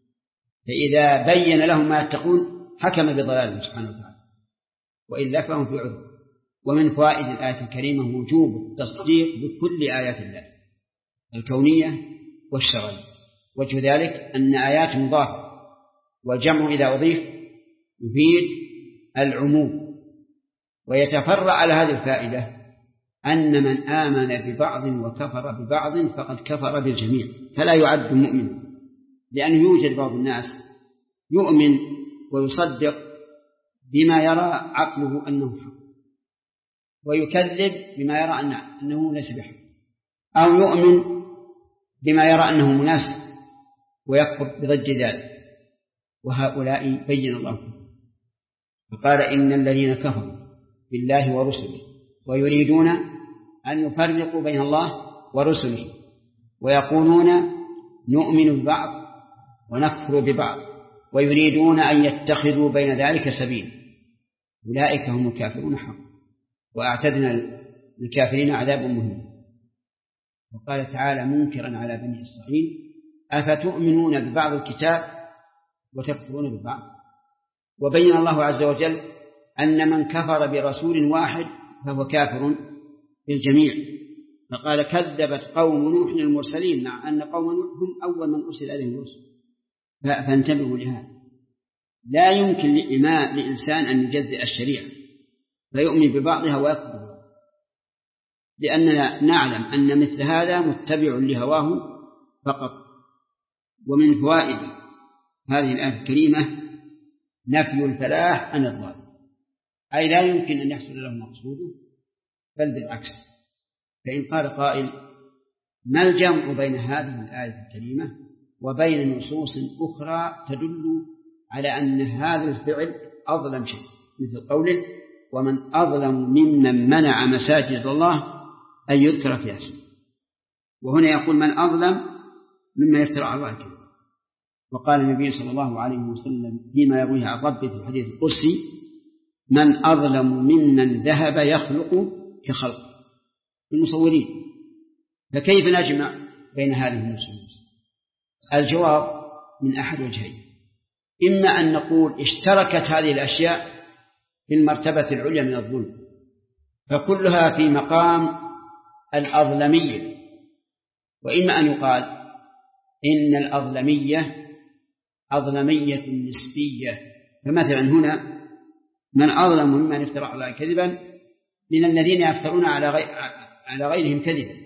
فإذا بين لهم ما يتقون حكم بضلاله سبحانه وتعالى، وإلا فهم في عذر. ومن فوائد الآية الكريمة وجوب التصديق بكل آيات الله الكونية والشرعية. وجه ذلك أن آيات مضافة، والجمع إذا أضيف يفيد العموم. ويتفرع على هذه الفائدة أن من آمن ببعض وكفر ببعض فقد كفر بالجميع، فلا يعد مؤمنا، لأنه يوجد بعض الناس يؤمن ويصدق بما يرى عقله أنه حق، ويكذب بما يرى أنه ليس بحق، أو يؤمن بما يرى أنه مناسب ويكفر بضد ذلك. وهؤلاء بين الله فقال إن الذين كفروا بالله ورسله ويريدون أن يفرقوا بين الله ورسله ويقولون نؤمن ببعض ونكفر ببعض ويريدون أن يتخذوا بين ذلك سبيل أولئك هم الكافرون حقا وأعتدنا للكافرين عذاب مهين. وقال تعالى منكرا على بني إسرائيل أفتؤمنون ببعض الكتاب وتكفرون ببعض. وبين الله عز وجل أن من كفر برسول واحد فهو كافر بالجميع، فقال كذبت قوم نوح المرسلين، مع أن قوم نوح هم أول من أرسل إليهم الرسل. فانتبهوا لهذا. لا يمكن لإنسان أن يجزئ الشريعة فيؤمن ببعضها ويكفر، لأننا نعلم أن مثل هذا متبع لهواه فقط. ومن فوائد هذه الآية الكريمة نفي الفلاح عن الضال، أي لا يمكن أن يحصل له مقصوده، بل بالعكس. فإن قال قائل ما الجمع بين هذه الآية الكريمة وبين نصوص أخرى تدل على أن هذا الفعل أظلم شيء، مثل قوله ومن أظلم ممن منع مساجد الله أن يذكر فيها اسمه، وهنا يقول من أظلم ممن يفترى على الله الكذب. وقال النبي صلى الله عليه وسلم فيما يرويه عن ربه في الحديث القدسي من أظلم ممن ذهب يخلق كخلق المصورين. فكيف نجمع بين هذه النصوص؟ الجواب من أحد وجهين: إما أن نقول اشتركت هذه الأشياء في المرتبة العليا من الظلم، فكلها في مقام الأظلمية، وإما أن يقال إن الأظلمية أظلمية نسبية. فمثلا هنا من أظلم ممن افترى على الله كذبا من الذين يفترون على غيرهم كذبا.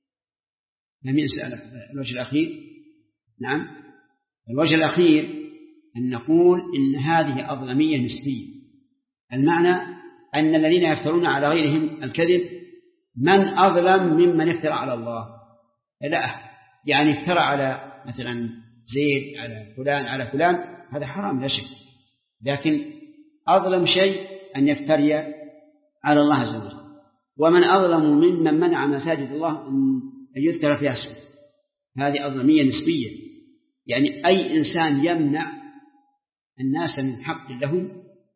لم يسأل الوجه الأخير. نعم، الوجه الأخير أن نقول إن هذه أظلمية نسبية، المعنى أن الذين يفترون على غيرهم الكذب من أظلم ممن افترى على الله. لا، يعني افترى على مثلا زيد على فلان هذا حرام لا شك، لكن أظلم شيء أن يفتري على الله عز وجل. ومن أظلم ممن منع مساجد الله أن يذكر فيها اسمه، هذه أظلمية نسبية، يعني أي إنسان يمنع الناس من حق لهم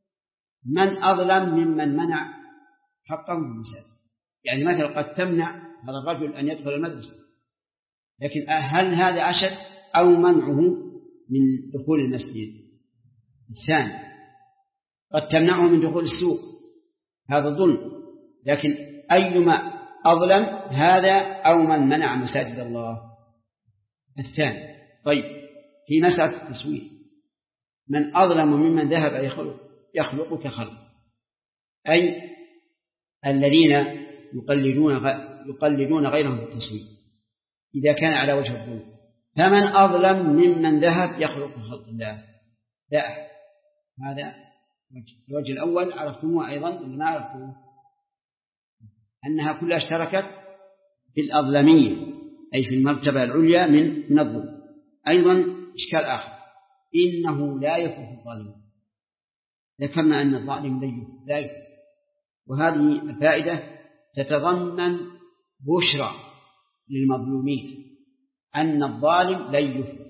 من أظلم ممن منع حقهم بالمساجد. يعني مثلا قد تمنع هذا الرجل أن يدخل المدرسة، لكن هل هذا أشد أو منعه من دخول المسجد؟ الثاني قد تمنعه من دخول السوق، هذا ظلم، لكن أيما أظلم هذا أو من منع مساجد الله؟ الثاني. طيب، في مسألة التسوية من أظلم ممن ذهب يخلق كخلق، أي الذين يقلدون غيرهم في التسوية إذا كان على وجه الظلم. فمن أظلم ممن ذهب يخلق خلق الله؟ لا، هذا الوجه الأول عرفتموه أيضا ما عرفتموه، أنها كلها اشتركت في الأظلمية أي في المرتبة العليا من الظلم. أيضا إشكال آخر، إنه لا يفلح الظالم. ذكرنا أن الظالم لا يفلح، وهذه الفائدة تتضمن بشرى للمظلومين أن الظالم لن يفلح،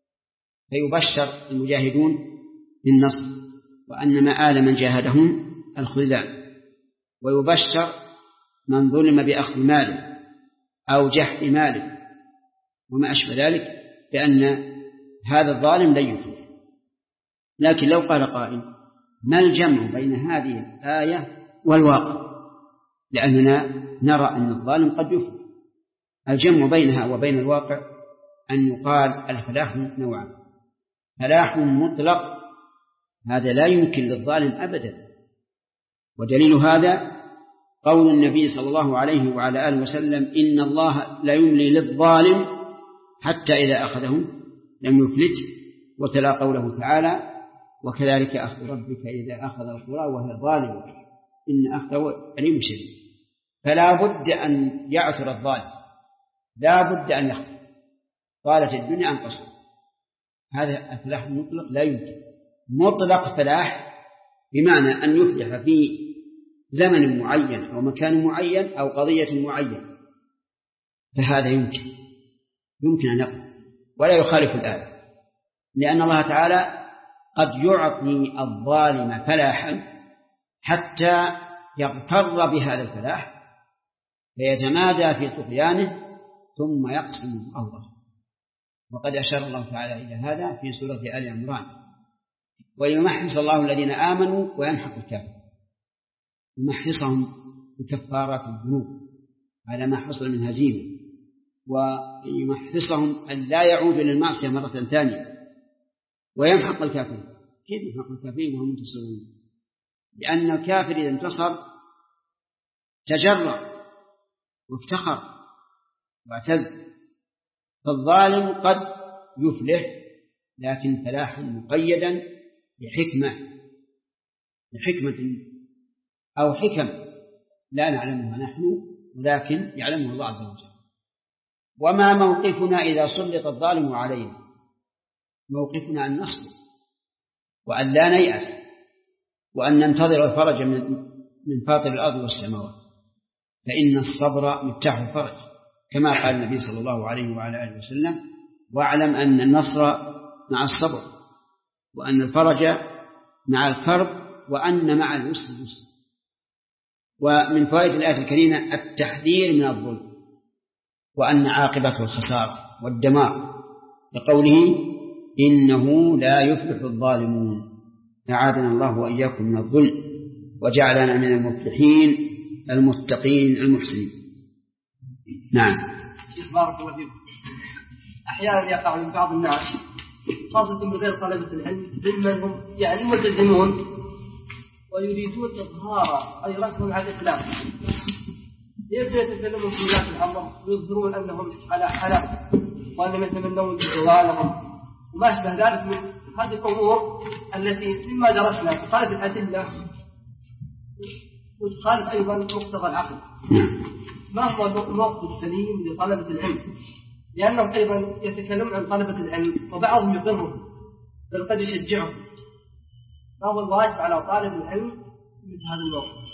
فيبشر المجاهدون بالنصر وأن مآل من جاهدهم الخذلان، ويبشر من ظلم بأخذ ماله أو جحد ماله وما أشبه ذلك بأن هذا الظالم لن يفلح. لكن لو قال قائل ما الجمع بين هذه الآية والواقع؟ لأننا نرى أن الظالم قد يفلح. الجمع بينها وبين الواقع أن يقال الفلاح نوعان: فلاح مطلق هذا لا يمكن للظالم أبدا، ودليل هذا قول النبي صلى الله عليه وعلى آله وسلم إن الله لا يملي للظالم حتى إذا أخذه لم يفلت، وتلا قوله تعالى وكذلك أخذ ربك إذا أخذ القرى وهي ظالمة إن أخذه أليم شديد. فلا بد أن يعثر الظالم، لا بد أن يخسر، قالت الدنيا عن قصر. هذا الفلاح المطلق لا يمكن. مطلق فلاح بمعنى أن يفلح في زمن معين أو مكان معين أو قضية معينة، فهذا يمكن أن يقع ولا يخالف الآية، لأن الله تعالى قد يعطي الظالم فلاحا حتى يغتر بهذا الفلاح فيتمادى في طغيانه ثم يقسم أرضه، وقد أشار الله تعالى إلى هذا في سورة آل عمران ويمحص الله الذين آمنوا ويمحق الكافرين، يمحصهم بكفارات الذنوب على ما حصل من هزيمة، ويمحصهم أن لا يعودوا للمعصية مرة ثانية، ويمحق الكافرين. كيف يمحق الكافرين وهم منتصرون؟ لأن الكافر إذا انتصر تجرأ وافتخر واعتز، فالظالم قد يفلح لكن فلاحا مقيدا بحكمة أو حكم لا نعلمها نحن ولكن يعلمها الله عز وجل. وما موقفنا إذا سلط الظالم علينا؟ موقفنا أن نصبر وأن لا نيأس وأن ننتظر الفرج من فاطر الأرض والسماوات، فإن الصبر مفتاح الفرج كما قال النبي صلى الله عليه وعلى آله وسلم: واعلم أن النصر مع الصبر، وأن الفرج مع الكرب، وأن مع العسر يسر. ومن فوائد الآية الكريمة التحذير من الظلم، وأن عاقبته الخسارة والدمار، لقوله: إنه لا يفلح الظالمون. أعاذنا الله وإياكم من الظلم وجعلنا من المفلحين المتقين المحسنين. نعم. بارك الله فيكم. أحيانا يقع من بعض الناس خاصة بغير طلبة العلم ممن هم يعني ملتزمون ويريدون إظهار أي ركن على الإسلام، يبدأ يتكلمون في ولاة الأمر ويظهرون أنهم على حلق وأنهم يتمنون بزوالهم وما أشبه ذلك من هذه الأمور التي مما درسنا تخالف الأدلة وتخالف أيضا مقتضى العقل. ما هو الموقف السليم لطلبة العلم؟ لأنهم أيضا يتكلمون عن طلبة العلم وبعضهم يقرهم بل قد يشجعهم. ما هو الواجب على طالب العلم مثل هذا الموقف؟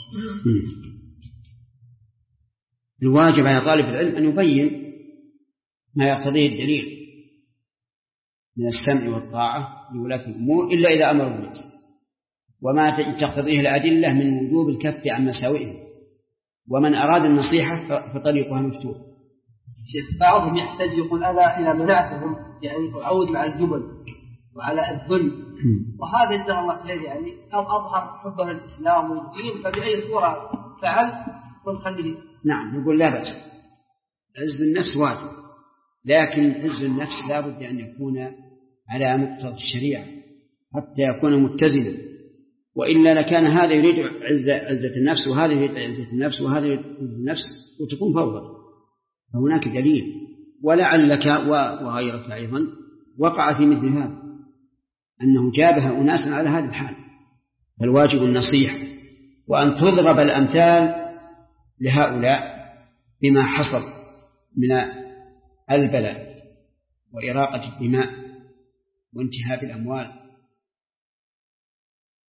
الواجب على طالب العلم أن يبين ما يقتضيه الدليل من السمع والطاعة لولاة الأمور إلا إذا أمروا به، وما تقتضيه الأدلة من وجوب الكف عن مساوئهم. ومن أراد النصيحة فطريقها مفتوح. شيخ بعضهم يحتاج يقول أنا إلى منعتهم يعني أعود مع الجبل وعلى الذل، وهذا جزاه الله خير يعني أظهر حبه للإسلام والدين، فبأي صورة فعل ونخليه. نعم، نقول لا بأس، عز النفس واجب، لكن عز النفس لا بد أن يكون على مقتضى الشريعة حتى يكون متزنا، وإلا لكان هذا يريد عزة النفس وهذا يريد عزة النفس وهذا يريد عزة النفس وتكون فوضى. فهناك دليل، ولعلك وغيرك أيضا وقع في مثل هذا، أنه جابها أناسا على هذا الحال. فالواجب النصيحة، وأن تضرب الأمثال لهؤلاء بما حصل من البلاء وإراقة الدماء وانتهاك الأموال